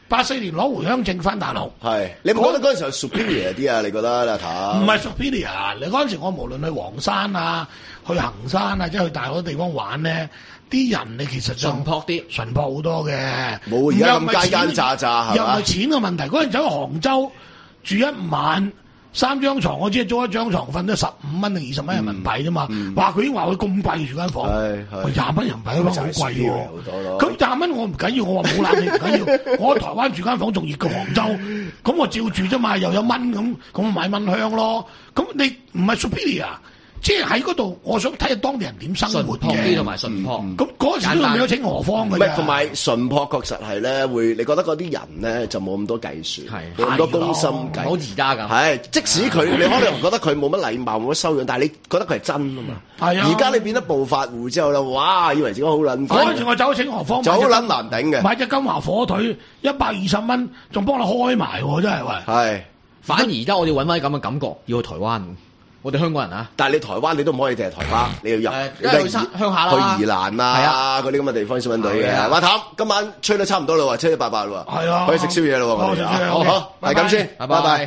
八四年攞回鄉證翻大陸。 係，你唔覺得嗰陣時候 superior 啲啊？你覺得阿頭？ 唔係 superior，你嗰陣時我無論去黃山啊、去行山啊，即係去大陸啲地方玩咧，啲人你其實淳樸啲， 淳樸好多嘅。 冇而家咁奸奸詐詐， 又唔係錢嘅問題。嗰陣走去杭州住一晚。三張床，我只係租一張床，瞓得十五蚊定二十蚊人民幣啫嘛。話佢已經話佢咁貴住間房，喂廿蚊人民幣嗰間好貴喎。咁廿蚊我唔緊要，我話冇冷氣唔緊要。我喺台灣住間房仲熱過杭州，咁我照住啫嘛，又有蚊咁，咁我買蚊香咯。咁你唔係 superior。即係喺嗰度，我想睇下當地人點生活嘅， 淳樸啲同埋淳樸。 咁嗰陣時都未有請何方嘅。 唔係，同埋淳樸確實係咧，會你覺得嗰啲人咧就冇咁多計算，冇咁多攻心計， 好而家咁。 係，即使佢你可能覺得佢冇乜禮貌、冇乜修養，但係你覺得佢係真啊嘛。係啊。而家你變得暴發戶之後咧，哇！以為自己好撚。 嗰陣時我走請何方， 就好撚難頂嘅。 買隻金華火腿一百二十蚊，仲幫你開埋喎，真係喂。 係。 反而而家我哋揾翻咁嘅感覺，要去台灣。我哋香港人啊， 但係你台灣你都唔可以淨係台北，你要入， 因為去鄉下啦， 去宜蘭啊，嗰啲咁嘅地方先揾到嘅。阿譚，今晚吹得差唔多啦喎，吹得八八啦喎， 係啊， 可以食宵夜啦喎，我哋好好，係咁先，拜拜。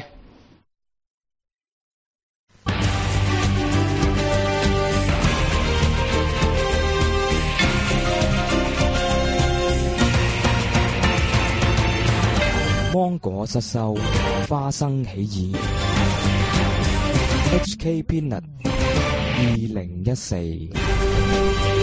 芒果失收，花生起義。H K Peanut 二零一四。